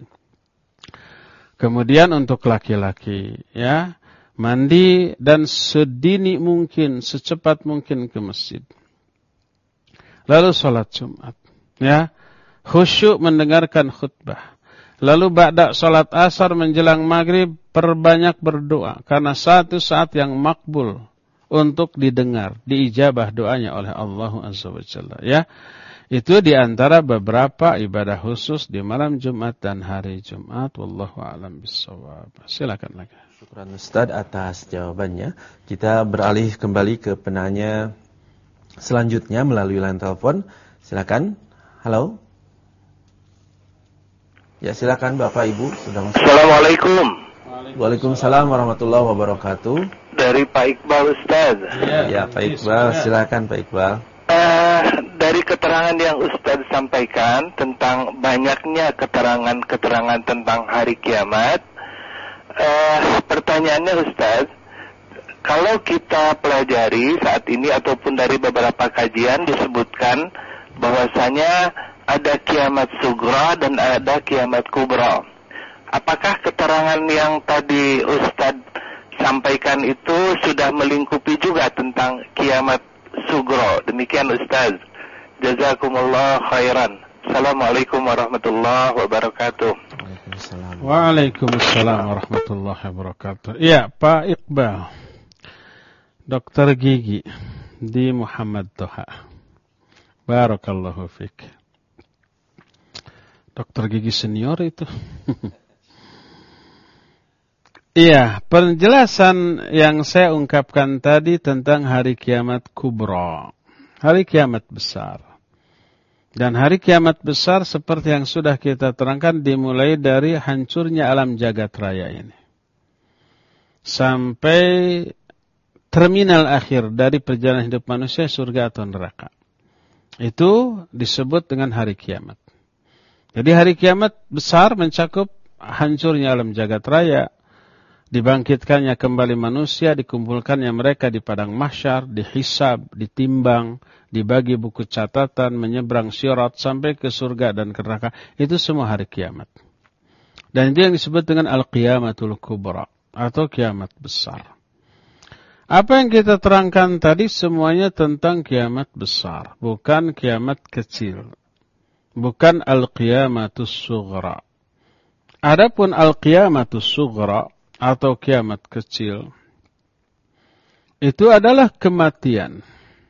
Kemudian untuk laki-laki, ya, mandi dan sedini mungkin, secepat mungkin ke masjid. Lalu sholat Jumat, ya, khusyuk mendengarkan khutbah. Lalu ba'da sholat asar menjelang maghrib perbanyak berdoa. Karena satu saat yang makbul untuk didengar, diijabah doanya oleh Allah Azza wa Jalla, ya. Itu diantara beberapa ibadah khusus di malam Jumat dan hari Jumat. Wallahu a'lam bishawab. Silakan lagi. Syukran Ustaz atas jawabannya. Kita beralih kembali ke penanya selanjutnya melalui line telepon. Silakan. Halo. Ya, silakan Bapak Ibu sudah masuk. Assalamualaikum. Waalaikumsalam warahmatullahi wabarakatuh. Dari Pak Iqbal Ustaz. Ya, ya Pak Iqbal, silakan Pak Iqbal. Uh, dari keterangan yang Ustaz sampaikan tentang banyaknya keterangan-keterangan tentang hari kiamat, uh, pertanyaannya Ustaz, kalau kita pelajari saat ini ataupun dari beberapa kajian disebutkan bahwasanya ada kiamat sugra dan ada kiamat kubra. Apakah keterangan yang tadi Ustadz sampaikan itu sudah melingkupi juga tentang kiamat sugro? Demikian Ustadz. Jazakumullah khairan. Assalamualaikum warahmatullahi wabarakatuh. Waalaikumsalam. Waalaikumsalam warahmatullahi wabarakatuh. Iya, Pak Iqbal, dokter gigi di Muhammad Toha. Barakallahu fiik. Dokter gigi senior itu. Iya, penjelasan yang saya ungkapkan tadi tentang hari kiamat kubra, hari kiamat besar. Dan hari kiamat besar seperti yang sudah kita terangkan dimulai dari hancurnya alam jagat raya ini. Sampai terminal akhir dari perjalanan hidup manusia, surga atau neraka. Itu disebut dengan hari kiamat. Jadi hari kiamat besar mencakup hancurnya alam jagat raya, dibangkitkannya kembali manusia, dikumpulkannya mereka di padang mahsyar, dihisab, ditimbang, dibagi buku catatan, menyeberang sirat sampai ke surga dan ke neraka. Itu semua hari kiamat. Dan itu yang disebut dengan al-qiyamatul kubra atau kiamat besar. Apa yang kita terangkan tadi semuanya tentang kiamat besar, bukan kiamat kecil. Bukan al-qiyamatus sughra. Adapun al-qiyamatus sughra atau kiamat kecil itu adalah kematian.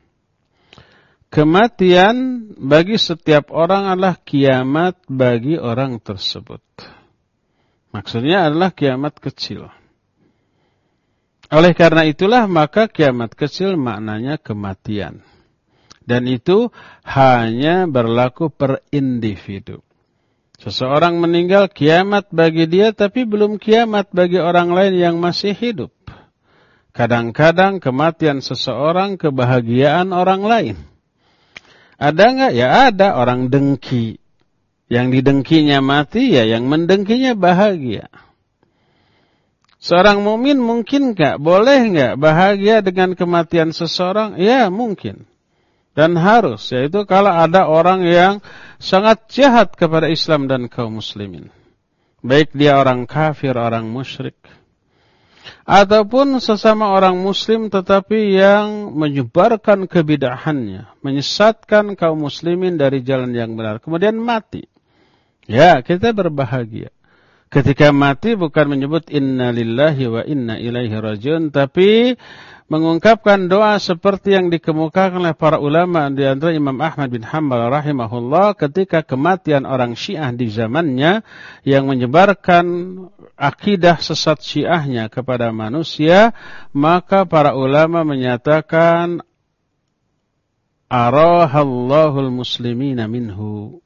Kematian bagi setiap orang adalah kiamat bagi orang tersebut. Maksudnya adalah kiamat kecil. Oleh karena itulah maka kiamat kecil maknanya kematian. Dan itu hanya berlaku per individu. Seseorang meninggal kiamat bagi dia tapi belum kiamat bagi orang lain yang masih hidup. Kadang-kadang kematian seseorang kebahagiaan orang lain. Ada enggak? Ya ada, orang dengki. Yang didengkinya mati, ya yang mendengkinya bahagia. Seorang mukmin mungkin enggak, boleh enggak bahagia dengan kematian seseorang? Ya mungkin. Dan harus, yaitu kalau ada orang yang sangat jahat kepada Islam dan kaum muslimin. Baik dia orang kafir, orang musyrik. Ataupun sesama orang muslim tetapi yang menyebarkan kebidahannya, menyesatkan kaum muslimin dari jalan yang benar, kemudian mati. Ya, kita berbahagia. Ketika mati bukan menyebut inna lillahi wa inna ilaihi rajiun, tapi mengungkapkan doa seperti yang dikemukakan oleh para ulama, di antara Imam Ahmad bin Hanbal rahimahullah, ketika kematian orang Syiah di zamannya yang menyebarkan akidah sesat Syiahnya kepada manusia, maka para ulama menyatakan arahallahul muslimina minhu.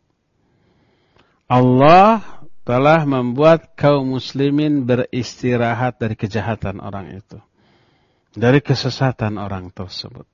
Allah telah membuat kaum muslimin beristirahat dari kejahatan orang itu, dari kesesatan orang tersebut.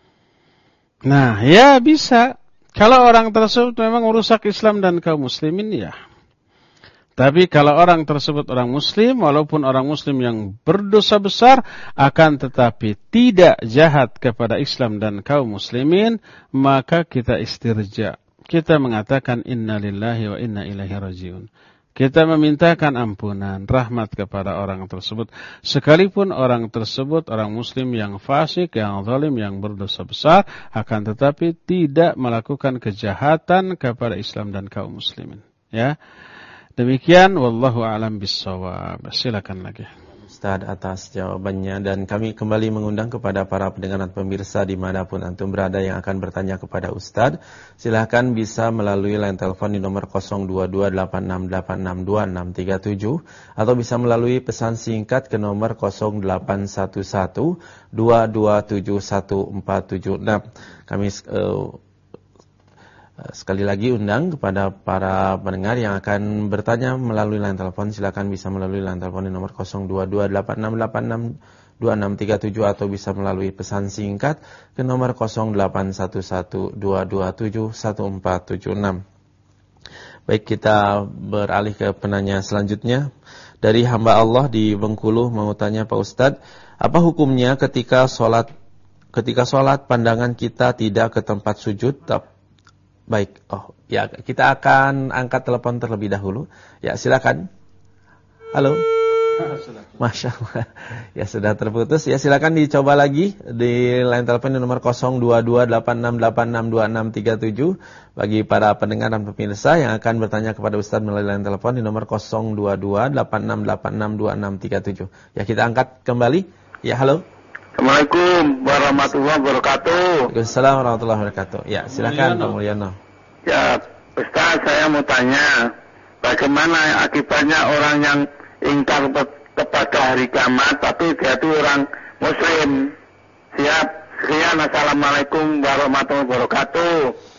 Nah, ya bisa. Kalau orang tersebut memang merusak Islam dan kaum muslimin, ya. Tapi kalau orang tersebut orang muslim, walaupun orang muslim yang berdosa besar, akan tetapi tidak jahat kepada Islam dan kaum muslimin, maka kita istirja. Kita mengatakan inna lillahi wa inna ilaihi rajiun. Kita memintakan ampunan, rahmat kepada orang tersebut. Sekalipun orang tersebut orang muslim yang fasik, yang zalim, yang berdosa besar, akan tetapi tidak melakukan kejahatan kepada Islam dan kaum muslimin. Ya. Demikian, wallahu a'lam bissawab. Silakan lagi. Ustaz atas jawabannya, dan kami kembali mengundang kepada para pendengar dan pemirsa dimanapun antum berada yang akan bertanya kepada Ustaz. Silahkan bisa melalui line telepon di nomor nol dua dua delapan enam delapan enam dua enam tiga tujuh atau bisa melalui pesan singkat ke nomor nol delapan satu satu dua dua tujuh satu empat tujuh enam. Kami uh, sekali lagi undang kepada para pendengar yang akan bertanya melalui line telepon. Silakan bisa melalui line telepon di nomor nol dua dua delapan enam delapan enam dua enam tiga tujuh atau bisa melalui pesan singkat ke nomor nol delapan satu satu dua dua tujuh satu empat tujuh enam. Baik, kita beralih ke penanya selanjutnya. Dari hamba Allah di Bengkulu mau tanya Pak Ustadz, apa hukumnya ketika sholat ketika sholat pandangan kita tidak ke tempat sujud? Baik, oh ya, kita akan angkat telepon terlebih dahulu. Ya, silakan. Halo. Masya Allah. Ya, sudah terputus. Ya, silakan dicoba lagi di line telepon di nomor nol dua dua delapan enam delapan enam dua enam tiga tujuh bagi para pendengar dan pemirsa yang akan bertanya kepada Ustaz melalui line telepon di nomor nol dua dua delapan enam delapan enam dua enam tiga tujuh. Ya, kita angkat kembali. Ya, halo. Assalamualaikum warahmatullahi wabarakatuh. Waalaikumsalam warahmatullahi wabarakatuh. Ya, silakan Pak Mulyono. Ya, Ustaz, saya mau tanya, bagaimana akibatnya orang yang ingkar kepada hari kiamat tapi dia itu orang muslim? Siap. Sekian, assalamualaikum warahmatullahi wabarakatuh.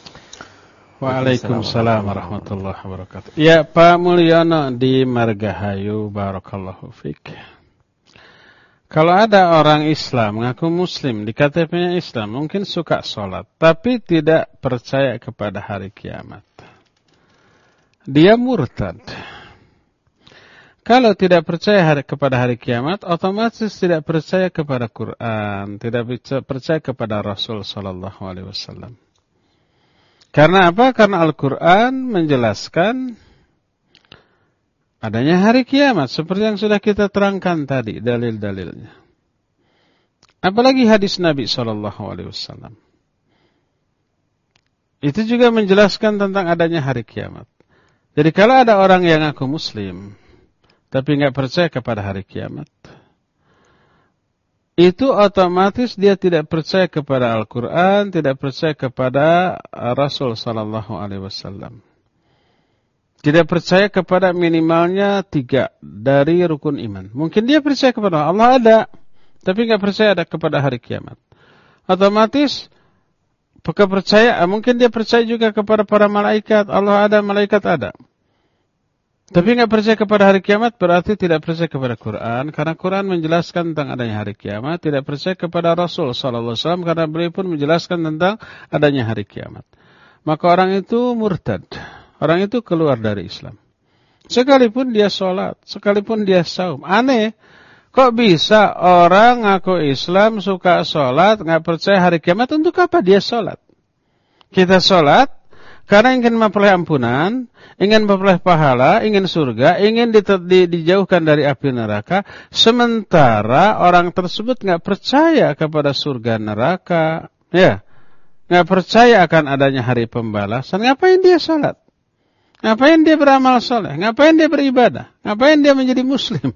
Waalaikumsalam warahmatullahi wabarakatuh. Ya, Pak Mulyono di Margahayu, barakallahu fiik. Kalau ada orang Islam, mengaku Muslim, di K T P-nya Islam, mungkin suka sholat, tapi tidak percaya kepada hari kiamat. Dia murtad. Kalau tidak percaya hari, kepada hari kiamat, otomatis tidak percaya kepada Quran, tidak percaya kepada Rasul Sallallahu Alaihi Wasallam. Karena apa? Karena Al-Quran menjelaskan adanya hari kiamat, seperti yang sudah kita terangkan tadi, dalil-dalilnya. Apalagi hadis Nabi shallallahu alaihi wasallam. Itu juga menjelaskan tentang adanya hari kiamat. Jadi kalau ada orang yang ngaku muslim, tapi nggak percaya kepada hari kiamat, itu otomatis dia tidak percaya kepada Al-Quran, tidak percaya kepada Rasul Sallallahu Alaihi Wasallam. Tidak percaya kepada minimalnya tiga dari rukun iman. Mungkin dia percaya kepada Allah ada, tapi nggak percaya ada kepada hari kiamat. Otomatis kepercayaan, mungkin dia percaya juga kepada para malaikat. Allah ada, malaikat ada. Tapi nggak percaya kepada hari kiamat berarti tidak percaya kepada Quran. Karena Quran menjelaskan tentang adanya hari kiamat. Tidak percaya kepada Rasul Sallallahu Alaihi Wasallam karena beliau pun menjelaskan tentang adanya hari kiamat. Maka orang itu murtad. Orang itu keluar dari Islam. Sekalipun dia sholat, sekalipun dia saum. Aneh, kok bisa orang ngaku Islam, suka sholat, nggak percaya hari kiamat, untuk apa dia sholat? Kita sholat karena ingin memperoleh ampunan, ingin memperoleh pahala, ingin surga, ingin di, di, dijauhkan dari api neraka. Sementara orang tersebut nggak percaya kepada surga neraka, ya, nggak percaya akan adanya hari pembalasan. Ngapain dia sholat? Ngapain dia beramal soleh? Ngapain dia beribadah? Ngapain dia menjadi muslim?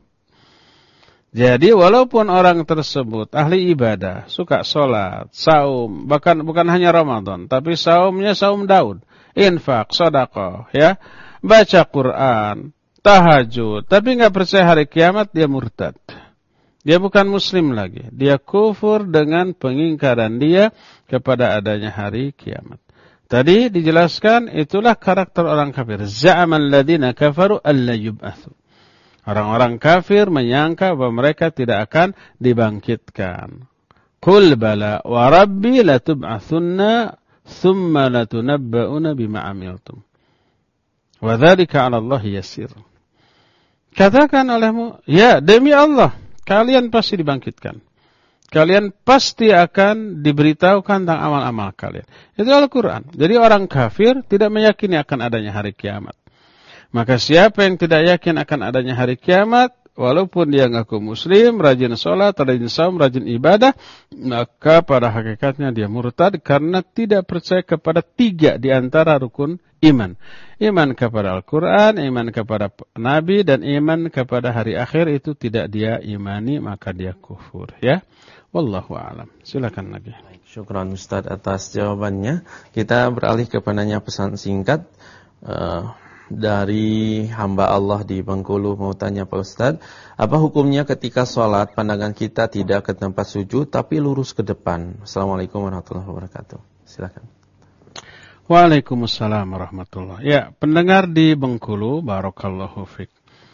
Jadi walaupun orang tersebut ahli ibadah, suka sholat, saum, bahkan bukan hanya Ramadan, tapi saumnya saum Daud, infak, sedekah, ya, baca Quran, tahajud, tapi nggak percaya hari kiamat, dia murtad. Dia bukan muslim lagi. Dia kufur dengan pengingkaran dia kepada adanya hari kiamat. Tadi dijelaskan itulah karakter orang kafir. Za'amal ladina kafaru alla yub'atsu. Orang-orang kafir menyangka bahwa mereka tidak akan dibangkitkan. Qul bala wa rabbi latub'atsunna thumma latunabba'una bima 'amiltum. Wa dzalika 'ala Allah yasir. Katakan olehmu, ya demi Allah, kalian pasti dibangkitkan. Kalian pasti akan diberitahukan tentang amal-amal kalian. Itu Al-Quran. Jadi orang kafir tidak meyakini akan adanya hari kiamat. Maka siapa yang tidak yakin akan adanya hari kiamat, walaupun dia ngaku muslim, rajin sholat, rajin saum, rajin ibadah, maka pada hakikatnya dia murtad karena tidak percaya kepada tiga di antara rukun iman. Iman kepada Al-Quran, iman kepada Nabi, dan iman kepada hari akhir itu tidak dia imani, maka dia kufur. Ya. Wallahu a'lam. Silakan lagi. Syukran Ustaz atas jawabannya. Kita beralih ke penanya pesan singkat uh, dari hamba Allah di Bengkulu. Mau tanya Pak Ustaz, apa hukumnya ketika sholat pandangan kita tidak ke tempat sujud tapi lurus ke depan? Assalamualaikum warahmatullahi wabarakatuh. Silakan. Waalaikumsalam warahmatullahi. Ya, pendengar di Bengkulu, barakallahu fiik.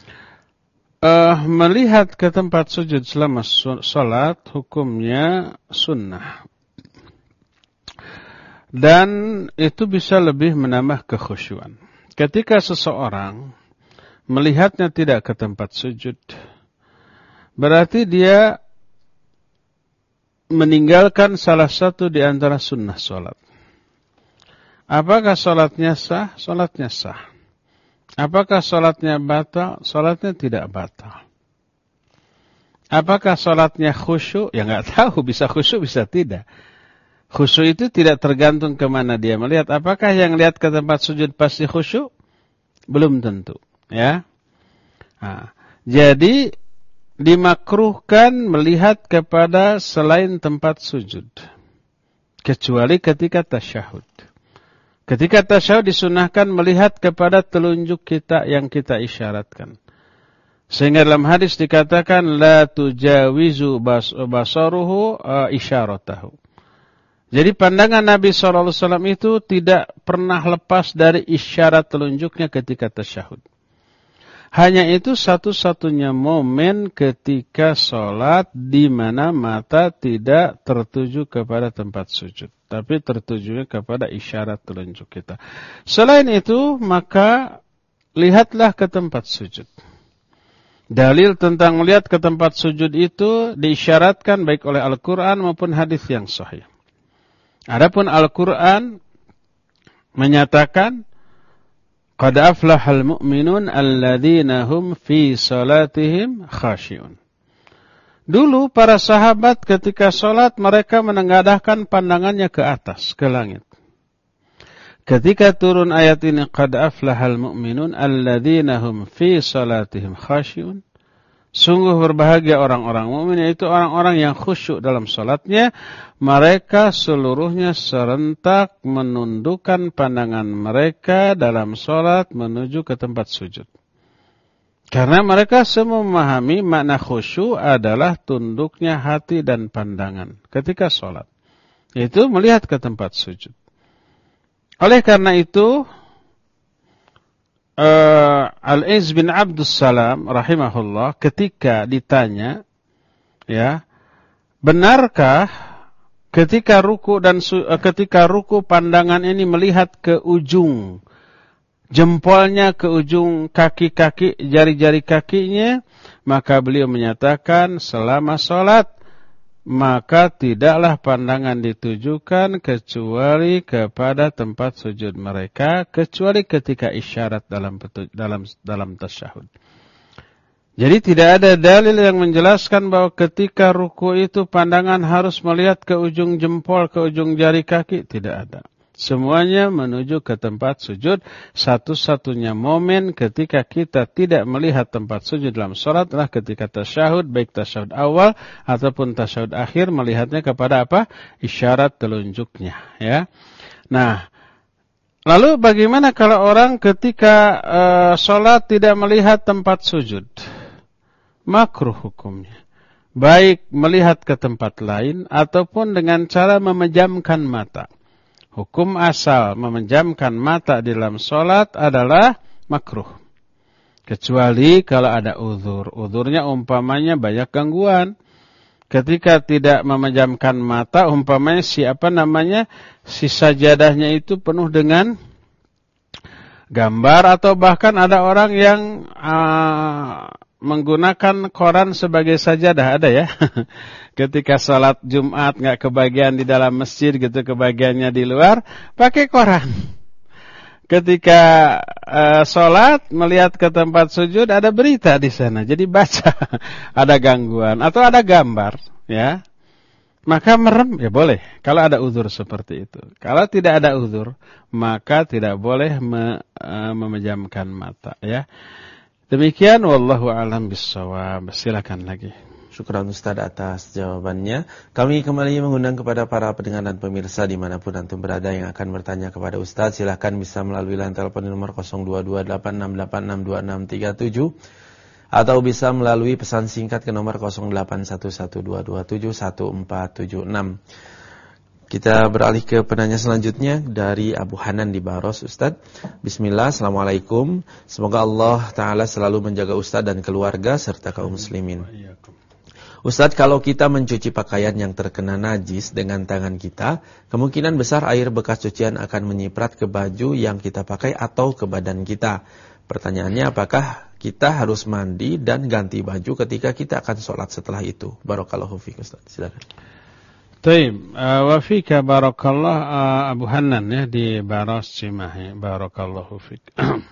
Uh, melihat ke tempat sujud selama sholat hukumnya sunnah. Dan itu bisa lebih menambah kekhusyuan. Ketika seseorang melihatnya tidak ke tempat sujud, berarti dia meninggalkan salah satu di antara sunnah sholat. Apakah sholatnya sah? Sholatnya sah. Apakah sholatnya batal? Sholatnya tidak batal. Apakah sholatnya khusyuk? Ya nggak tahu, bisa khusyuk, bisa tidak. Khusyuk itu tidak tergantung kemana dia melihat. Apakah yang lihat ke tempat sujud pasti khusyuk? Belum tentu. Ya. Nah, jadi dimakruhkan melihat kepada selain tempat sujud, kecuali ketika tasyahud. Ketika tasyahud disunahkan melihat kepada telunjuk kita yang kita isyaratkan. Sehingga dalam hadis dikatakan la tujawizu basaruhu isyaratahu. Jadi pandangan Nabi shallallahu alaihi wasallam itu tidak pernah lepas dari isyarat telunjuknya ketika tasyahud. Hanya itu satu-satunya momen ketika sholat di mana mata tidak tertuju kepada tempat sujud, tapi tertujunya kepada isyarat telunjuk kita. Selain itu, maka lihatlah ke tempat sujud. Dalil tentang melihat ke tempat sujud itu diisyaratkan baik oleh Al-Quran maupun hadis yang sahih. Adapun Al-Quran menyatakan, qad aflahal mu'minun alladzina hum fi salatihim khashi'un. Dulu para sahabat ketika salat mereka menengadahkan pandangannya ke atas, ke langit. Ketika turun ayat ini, qad aflahal mu'minun alladzina hum fi salatihim khashi'un. Sungguh berbahagia orang-orang mukmin, yaitu orang-orang yang khusyuk dalam salatnya. Mereka seluruhnya serentak menundukkan pandangan mereka dalam salat menuju ke tempat sujud. Karena mereka semua memahami makna khusyuk adalah tunduknya hati dan pandangan ketika salat, yaitu melihat ke tempat sujud. Oleh karena itu, Uh, Al-Iz bin Abdus Salam rahimahullah ketika ditanya, ya, benarkah ketika ruku dan uh, ketika ruku pandangan ini melihat ke ujung jempolnya, ke ujung kaki-kaki, jari-jari kakinya, maka beliau menyatakan selama salat maka tidaklah pandangan ditujukan kecuali kepada tempat sujud mereka, kecuali ketika isyarat dalam dalam dalam tasyahud. Jadi tidak ada dalil yang menjelaskan bahwa ketika ruku itu pandangan harus melihat ke ujung jempol, ke ujung jari kaki, tidak ada. Semuanya menuju ke tempat sujud. Satu-satunya momen ketika kita tidak melihat tempat sujud dalam salat adalah ketika tasyahud, baik tasyahud awal ataupun tasyahud akhir, melihatnya kepada apa? Isyarat telunjuknya, ya. Nah, lalu bagaimana kalau orang ketika uh, salat tidak melihat tempat sujud? Makruh hukumnya. Baik melihat ke tempat lain ataupun dengan cara memejamkan mata. Hukum asal memejamkan mata di dalam salat adalah makruh. Kecuali kalau ada uzur. Uzurnya umpamanya banyak gangguan. Ketika tidak memejamkan mata, umpamanya siapa namanya, si sajadahnya itu penuh dengan gambar, atau bahkan ada orang yang uh, menggunakan koran sebagai sajadah, ada ya. Ketika salat Jumat nggak kebagian di dalam masjid gitu, kebagiannya di luar, pakai koran. Ketika uh, salat melihat ke tempat sujud, ada berita di sana, jadi baca. Ada gangguan atau ada gambar, ya. Maka merem ya boleh kalau ada uzur seperti itu. Kalau tidak ada uzur, maka tidak boleh me, uh, memejamkan mata, ya. Demikian, wallahu a'lam bissawab. Silakan lagi. Syukran Ustaz atas jawabannya. Kami kembali mengundang kepada para pendengar dan pemirsa dimanapun antum berada yang akan bertanya kepada Ustaz. Silakan bisa melalui line telepon nomor nol dua dua delapan enam delapan enam dua enam tiga tujuh atau bisa melalui pesan singkat ke nomor nol delapan satu satu dua dua tujuh satu empat tujuh enam. Kita beralih ke penanya selanjutnya dari Abu Hanan di Baros, Ustaz. Bismillah, Assalamualaikum. Semoga Allah Ta'ala selalu menjaga Ustaz dan keluarga serta kaum muslimin. Ustaz, kalau kita mencuci pakaian yang terkena najis dengan tangan kita, kemungkinan besar air bekas cucian akan menyiprat ke baju yang kita pakai atau ke badan kita. Pertanyaannya, apakah kita harus mandi dan ganti baju ketika kita akan sholat setelah itu? Barakallahu fiik, Ustaz. Silakan. Taib, uh, wa fika barakallah, uh, Abu Hanan ya di Baros Cimahi. Barakallahu fiik.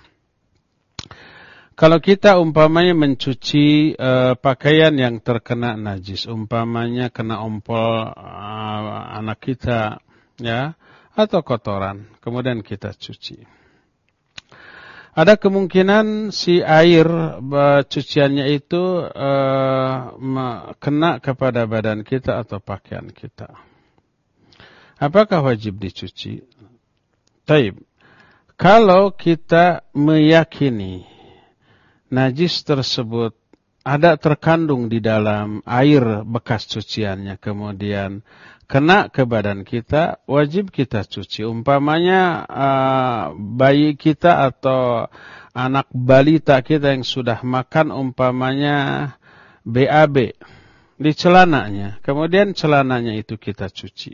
Kalau kita umpamanya mencuci uh, pakaian yang terkena najis, umpamanya kena ompol uh, anak kita, ya, atau kotoran, kemudian kita cuci. Ada kemungkinan si air uh, cuciannya itu uh, kena kepada badan kita atau pakaian kita. Apakah wajib dicuci? Taib. Kalau kita meyakini najis tersebut ada terkandung di dalam air bekas cuciannya, kemudian kena ke badan kita, wajib kita cuci. Umpamanya uh, bayi kita atau anak balita kita yang sudah makan, umpamanya B A B di celananya, kemudian celananya itu kita cuci.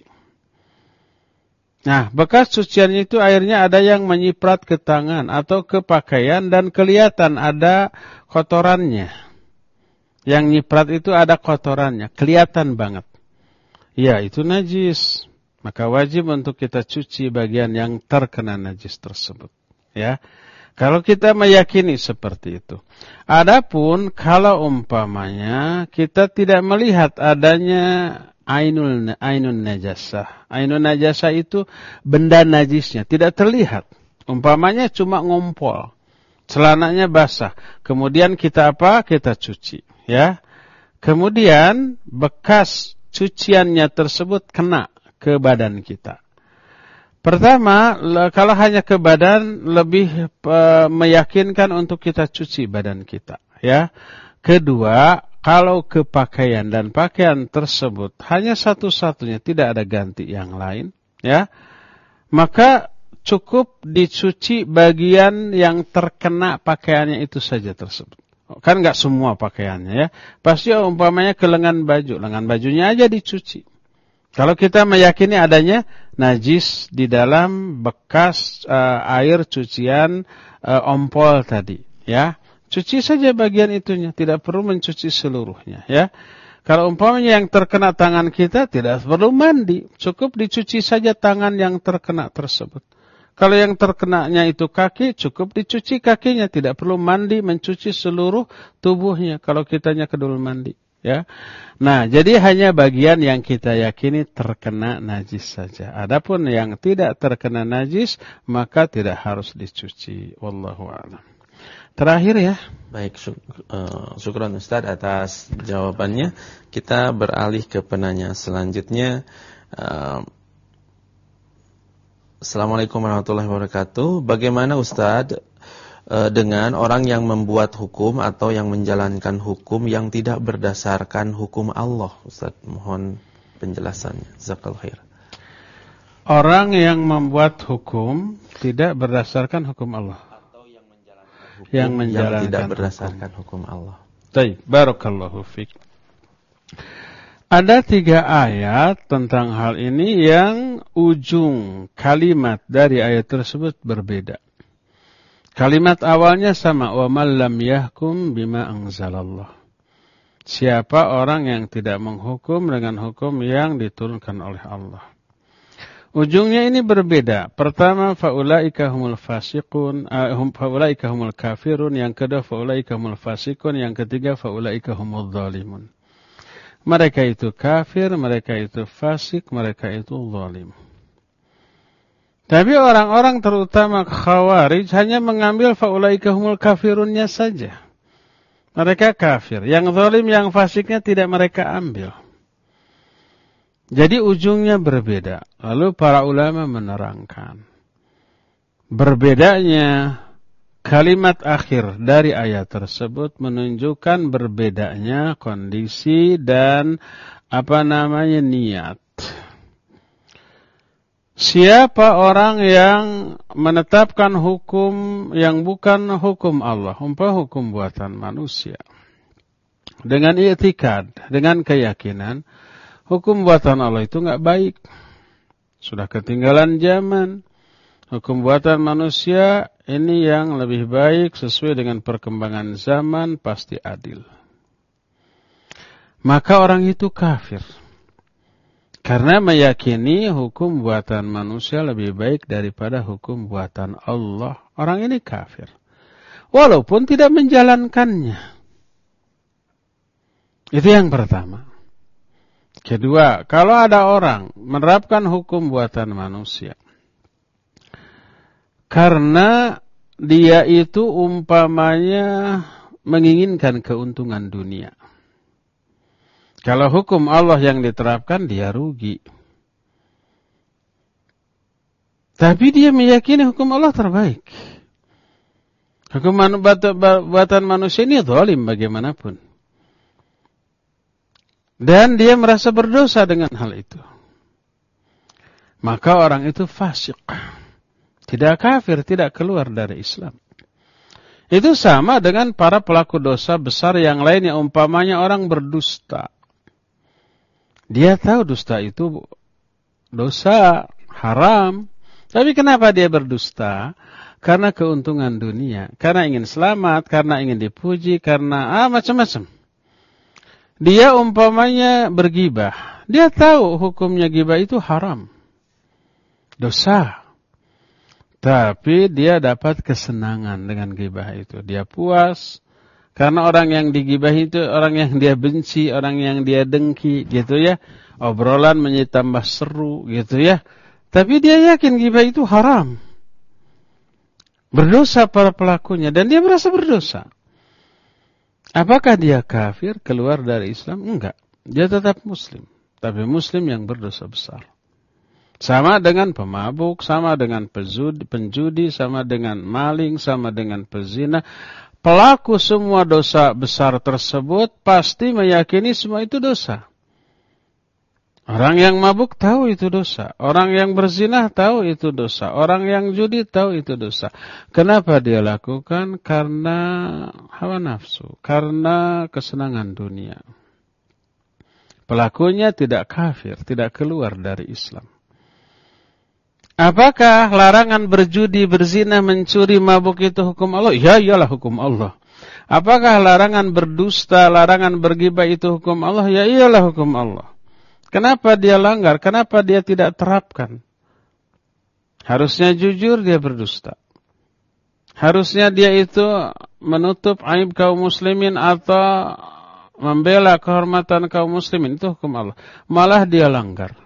Nah, bekas cuciannya itu airnya ada yang menyiprat ke tangan atau ke pakaian dan kelihatan ada kotorannya. Yang nyiprat itu ada kotorannya, kelihatan banget. Ya, itu najis. Maka wajib untuk kita cuci bagian yang terkena najis tersebut. Ya. Kalau kita meyakini seperti itu. Adapun kalau umpamanya kita tidak melihat adanya ainul ainun najasah. Ainun najasah itu benda najisnya, tidak terlihat. Umpamanya cuma ngompol, celananya basah. Kemudian kita apa? Kita cuci, ya. Kemudian bekas cuciannya tersebut kena ke badan kita. Pertama, kalau hanya ke badan lebih uh, meyakinkan untuk kita cuci badan kita, ya. Kedua, kalau ke pakaian dan pakaian tersebut hanya satu-satunya, tidak ada ganti yang lain, ya, maka cukup dicuci bagian yang terkena pakaiannya itu saja tersebut. Kan nggak semua pakaiannya, ya. Pasti umpamanya ke lengan baju, lengan bajunya aja dicuci. Kalau kita meyakini adanya najis di dalam bekas uh, air cucian uh, ompol tadi, ya, cuci saja bagian itunya, tidak perlu mencuci seluruhnya, ya. Kalau umpamanya yang terkena tangan kita, tidak perlu mandi, cukup dicuci saja tangan yang terkena tersebut. Kalau yang terkenanya itu kaki, cukup dicuci kakinya, tidak perlu mandi mencuci seluruh tubuhnya kalau kitanya kedul mandi, ya. Nah, jadi hanya bagian yang kita yakini terkena najis saja. Adapun yang tidak terkena najis, maka tidak harus dicuci. Wallahu a'lam. Terakhir, ya. Baik, syuk, uh, syukran Ustaz atas jawabannya. Kita beralih ke penanya selanjutnya. Uh, Assalamualaikum warahmatullahi wabarakatuh. Bagaimana Ustaz dengan orang yang membuat hukum atau yang menjalankan hukum yang tidak berdasarkan hukum Allah? Ustaz, mohon penjelasannya. Jazakallahu khair. Orang yang membuat hukum tidak berdasarkan hukum Allah atau yang menjalankan hukum yang, menjalankan yang tidak berdasarkan hukum, hukum Allah. Baik, barakallahu fiik. Ada tiga ayat tentang hal ini yang ujung kalimat dari ayat tersebut berbeda. Kalimat awalnya sama, wa man lam yahkum bima anzalallah. Siapa orang yang tidak menghukum dengan hukum yang diturunkan oleh Allah. Ujungnya ini berbeda. Pertama, faulaika humul fasiqun, uh, hum, faulaika humul kafirun, yang kedua faulaika humul fasiqun, yang ketiga faulaika humul zalimun. Mereka itu kafir, mereka itu fasik, mereka itu zalim. Tapi orang-orang terutama Khawarij hanya mengambil faulaika humul kafirunnya saja. Mereka kafir. Yang zalim, yang fasiknya tidak mereka ambil. Jadi ujungnya berbeda. Lalu para ulama menerangkan. Berbedanya kalimat akhir dari ayat tersebut menunjukkan berbedanya kondisi dan apa namanya niat. Siapa orang yang menetapkan hukum yang bukan hukum Allah, umpama hukum buatan manusia, dengan i'tikad, dengan keyakinan, hukum buatan Allah itu enggak baik, sudah ketinggalan zaman, hukum buatan manusia ini yang lebih baik sesuai dengan perkembangan zaman, pasti adil. Maka orang itu kafir. Karena meyakini hukum buatan manusia lebih baik daripada hukum buatan Allah. Orang ini kafir. Walaupun tidak menjalankannya. Itu yang pertama. Kedua, kalau ada orang menerapkan hukum buatan manusia, karena dia itu umpamanya menginginkan keuntungan dunia. Kalau hukum Allah yang diterapkan, dia rugi. Tapi dia meyakini hukum Allah terbaik. Hukum buatan manusia ini zalim bagaimanapun. Dan dia merasa berdosa dengan hal itu. Maka orang itu fasik. Tidak kafir, tidak keluar dari Islam. Itu sama dengan para pelaku dosa besar yang lain yang umpamanya orang berdusta. Dia tahu dusta itu dosa, haram. Tapi kenapa dia berdusta? Karena keuntungan dunia. Karena ingin selamat, karena ingin dipuji, karena ah, macam-macam. Dia umpamanya bergibah. Dia tahu hukumnya gibah itu haram. Dosa. Tapi dia dapat kesenangan dengan gibah itu. Dia puas Karena orang yang digibahi itu orang yang dia benci, orang yang dia dengki, gitu ya. Obrolan menjadi tambah seru, gitu ya. Tapi dia yakin gibah itu haram. Berdosa para pelakunya dan dia merasa berdosa. Apakah dia kafir, keluar dari Islam? Enggak. Dia tetap muslim. Tapi muslim yang berdosa besar. Sama dengan pemabuk, sama dengan pejudi, penjudi, sama dengan maling, sama dengan pezina. Pelaku semua dosa besar tersebut pasti meyakini semua itu dosa. Orang yang mabuk tahu itu dosa. Orang yang berzina tahu itu dosa. Orang yang judi tahu itu dosa. Kenapa dia lakukan? Karena hawa nafsu. Karena kesenangan dunia. Pelakunya tidak kafir, tidak keluar dari Islam. Apakah larangan berjudi, berzina, mencuri, mabuk itu hukum Allah? Ya, iyalah hukum Allah. Apakah larangan berdusta, larangan bergibah itu hukum Allah? Ya, iyalah hukum Allah. Kenapa dia langgar? Kenapa dia tidak terapkan? Harusnya jujur, dia berdusta. Harusnya dia itu menutup aib kaum muslimin atau membela kehormatan kaum muslimin. Itu hukum Allah. Malah dia langgar.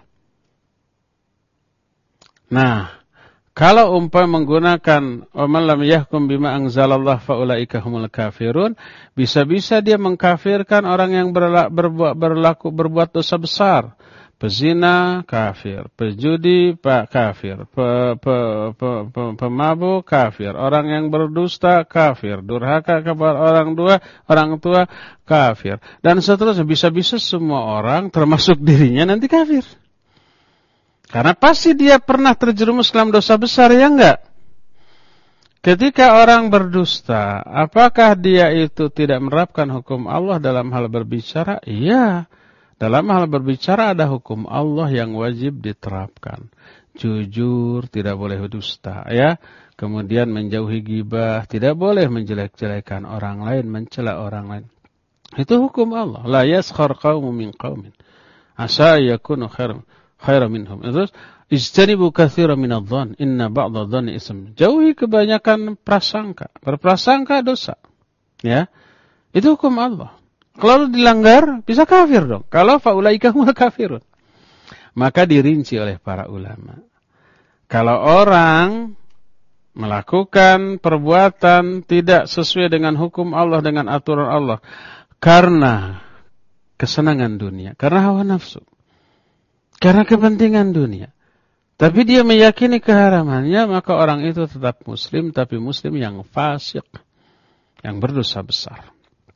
Nah, kalau umpam menggunakan man lam yahkum bima anzalallah faulaika humul kafirun, bisa-bisa dia mengkafirkan orang yang berlaku, berlaku berbuat dosa besar. Pezina kafir, pejudi pak kafir, pe, pe, pe, pe, pemabuk kafir, orang yang berdusta kafir, durhaka kepada orang tua, orang tua kafir, dan seterusnya. Bisa-bisa semua orang termasuk dirinya nanti kafir. Karena pasti dia pernah terjerumus dalam dosa besar, ya enggak? Ketika orang berdusta, apakah dia itu tidak menerapkan hukum Allah dalam hal berbicara? Iya. Dalam hal berbicara ada hukum Allah yang wajib diterapkan. Jujur, tidak boleh dusta, ya. Kemudian menjauhi ghibah, tidak boleh menjelek-jelekan orang lain, mencela orang lain. Itu hukum Allah. La yaskhar qaumun min qaumin asa yakunu khairan khairan minhum. Terus ijtanibu katsiran minadh-dhann inna ba'dadh-dhanni ism. Jauhi kebanyakan prasangka. Berprasangka dosa. Ya. Itu hukum Allah. Kalau dilanggar bisa kafir dong. Kalau faulaika humul kafirun. Maka dirinci oleh para ulama. Kalau orang melakukan perbuatan tidak sesuai dengan hukum Allah, dengan aturan Allah, karena kesenangan dunia, karena hawa nafsu, karena kepentingan dunia, tapi dia meyakini keharamannya, maka orang itu tetap muslim, tapi muslim yang fasik, yang berdosa besar.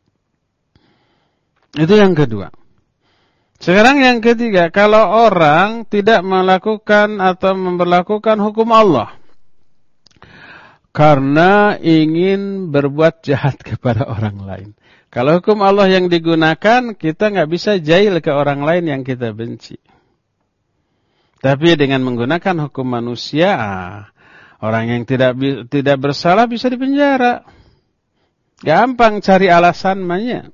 Itu yang kedua. Sekarang yang ketiga, kalau orang tidak melakukan atau memberlakukan hukum Allah karena ingin berbuat jahat kepada orang lain. Kalau hukum Allah yang digunakan, kita nggak bisa jahil ke orang lain yang kita benci. Tapi dengan menggunakan hukum manusia, orang yang tidak tidak bersalah bisa dipenjara. Gampang cari alasannya.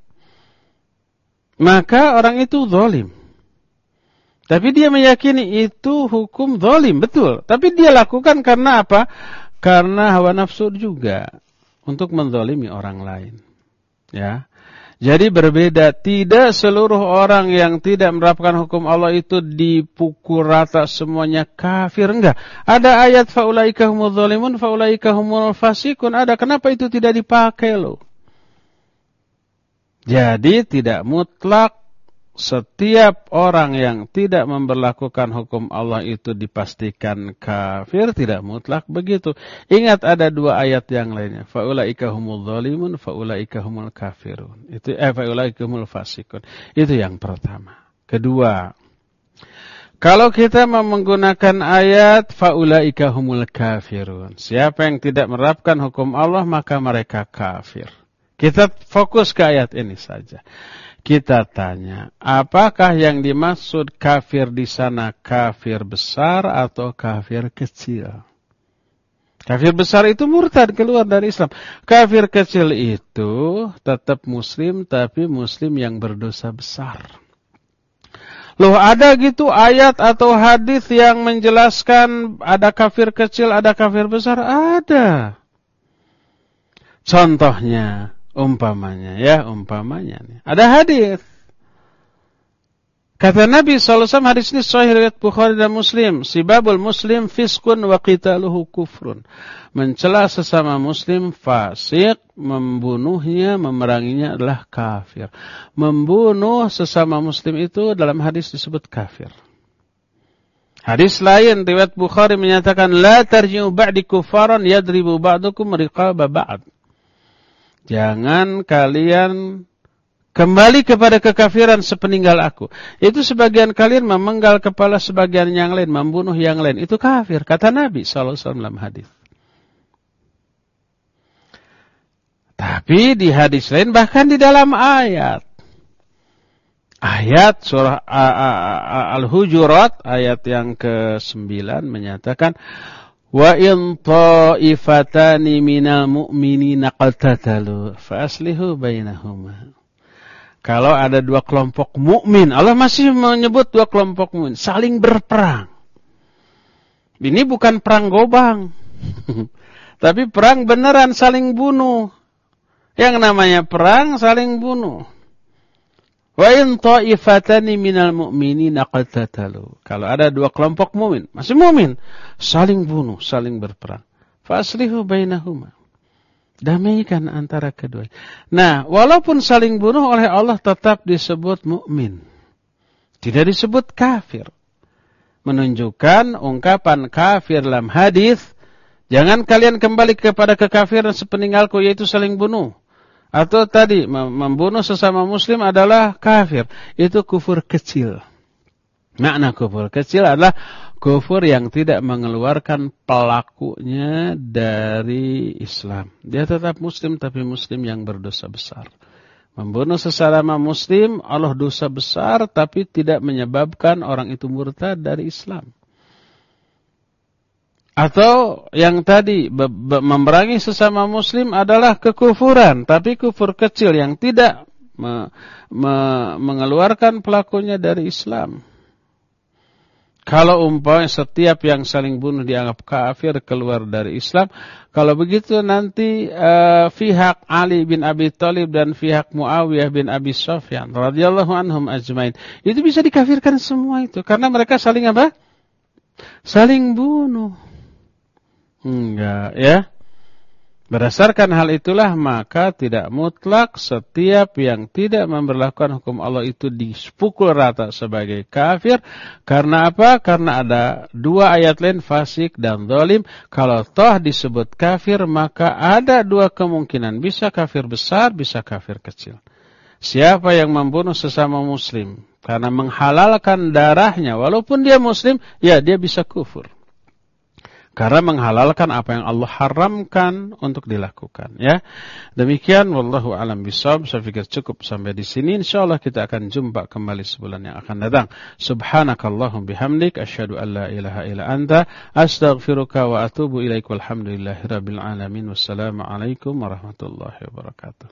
Maka orang itu zalim. Tapi dia meyakini itu hukum zalim, betul. Tapi dia lakukan karena apa? Karena hawa nafsu juga untuk menzalimi orang lain. Ya. Jadi berbeda, tidak seluruh orang yang tidak menerapkan hukum Allah itu dipukul rata semuanya kafir, enggak. Ada ayat faulaika humul zalimun, faulaika humul fasikun, ada. Kenapa itu tidak dipakai loh? Jadi tidak mutlak setiap orang yang tidak memberlakukan hukum Allah itu dipastikan kafir, tidak mutlak begitu. Ingat ada dua ayat yang lainnya. Faulaika humul zalimun, faulaika humul kafirun. Itu eh faulaika humul fasikun. Itu yang pertama. Kedua, kalau kita mau menggunakan ayat faulaika humul kafirun, siapa yang tidak menerapkan hukum Allah maka mereka kafir. Kita fokus ke ayat ini saja. Kita tanya, apakah yang dimaksud kafir di sana kafir besar atau kafir kecil? Kafir besar itu murtad, keluar dari Islam. Kafir kecil itu tetap muslim, tapi muslim yang berdosa besar. Loh, ada gitu ayat atau hadis yang menjelaskan ada kafir kecil, ada kafir besar? Ada. Contohnya, Umpamanya, ya, umpamanya. Ada hadis. Kata Nabi shallallahu alaihi wasallam, hadis ini sahih riwayat Bukhari dan Muslim. Sibabul muslim fiskun wa qitaluhu kufrun. Mencela sesama muslim fasik, membunuhnya, memeranginya adalah kafir. Membunuh sesama muslim itu dalam hadis disebut kafir. Hadis lain riwayat Bukhari menyatakan, la tarji'u ba'di kufaran yadribu ba'dukum riqaba ba'd. Jangan kalian kembali kepada kekafiran sepeninggal aku. Itu sebagian kalian memenggal kepala sebagian yang lain, membunuh yang lain. Itu kafir, kata Nabi shallallahu alaihi wasallam dalam hadis. Tapi di hadis lain, bahkan di dalam ayat. Ayat surah Al-Hujurat, ayat yang kesembilan menyatakan, wa in ta'ifatani minal mu'minina qatatalu fa aslihu bainahuma. Kalau ada dua kelompok mukmin, Allah masih menyebut dua kelompok mukmin saling berperang. Ini bukan perang gobang. Tapi perang beneran, saling bunuh. Yang namanya perang saling bunuh. Wa in ta'ifatani minal mu'minina qatatalu. Kalau ada dua kelompok mukmin, masih mukmin, saling bunuh, saling berperang. Fa aslihu bainahuma. Damaikan antara kedua. Nah, walaupun saling bunuh oleh Allah tetap disebut mukmin. Tidak disebut kafir. Menunjukkan ungkapan kafir dalam hadis, jangan kalian kembali kepada kekafiran sepeninggalku, yaitu saling bunuh. Atau tadi membunuh sesama muslim adalah kafir. Itu kufur kecil. Makna kufur kecil adalah kufur yang tidak mengeluarkan pelakunya dari Islam. Dia tetap muslim, tapi muslim yang berdosa besar. Membunuh sesama muslim Allah dosa besar, tapi tidak menyebabkan orang itu murtad dari Islam. Atau yang tadi memerangi sesama muslim adalah kekufuran, tapi kufur kecil yang tidak me, me, mengeluarkan pelakunya dari Islam. Kalau umpamanya setiap yang saling bunuh dianggap kafir, keluar dari Islam, kalau begitu nanti uh, pihak Ali bin Abi Thalib dan pihak Muawiyah bin Abi Sufyan radhiyallahu anhum ajmain, itu bisa dikafirkan semua itu, karena mereka saling apa? Saling bunuh. Enggak, ya. Berdasarkan hal itulah maka tidak mutlak setiap yang tidak memberlakukan hukum Allah itu dipukul rata sebagai kafir. Karena apa? Karena ada dua ayat lain, fasik dan zalim. Kalau toh disebut kafir, maka ada dua kemungkinan. Bisa kafir besar, bisa kafir kecil. Siapa yang membunuh sesama muslim karena menghalalkan darahnya, walaupun dia muslim, ya dia bisa kufur. Karena menghalalkan apa yang Allah haramkan untuk dilakukan, ya. Demikian wallahu a'lam bishawab. Saya pikir cukup sampai di sini. Insyaallah kita akan jumpa kembali sebulan yang akan datang. Subhanakallahum bihamdik asyhadu an la ilaha illa anta astaghfiruka wa atubu ilaik. Walhamdulillahirabbil alamin. Wassalamu alaikum warahmatullahi wabarakatuh.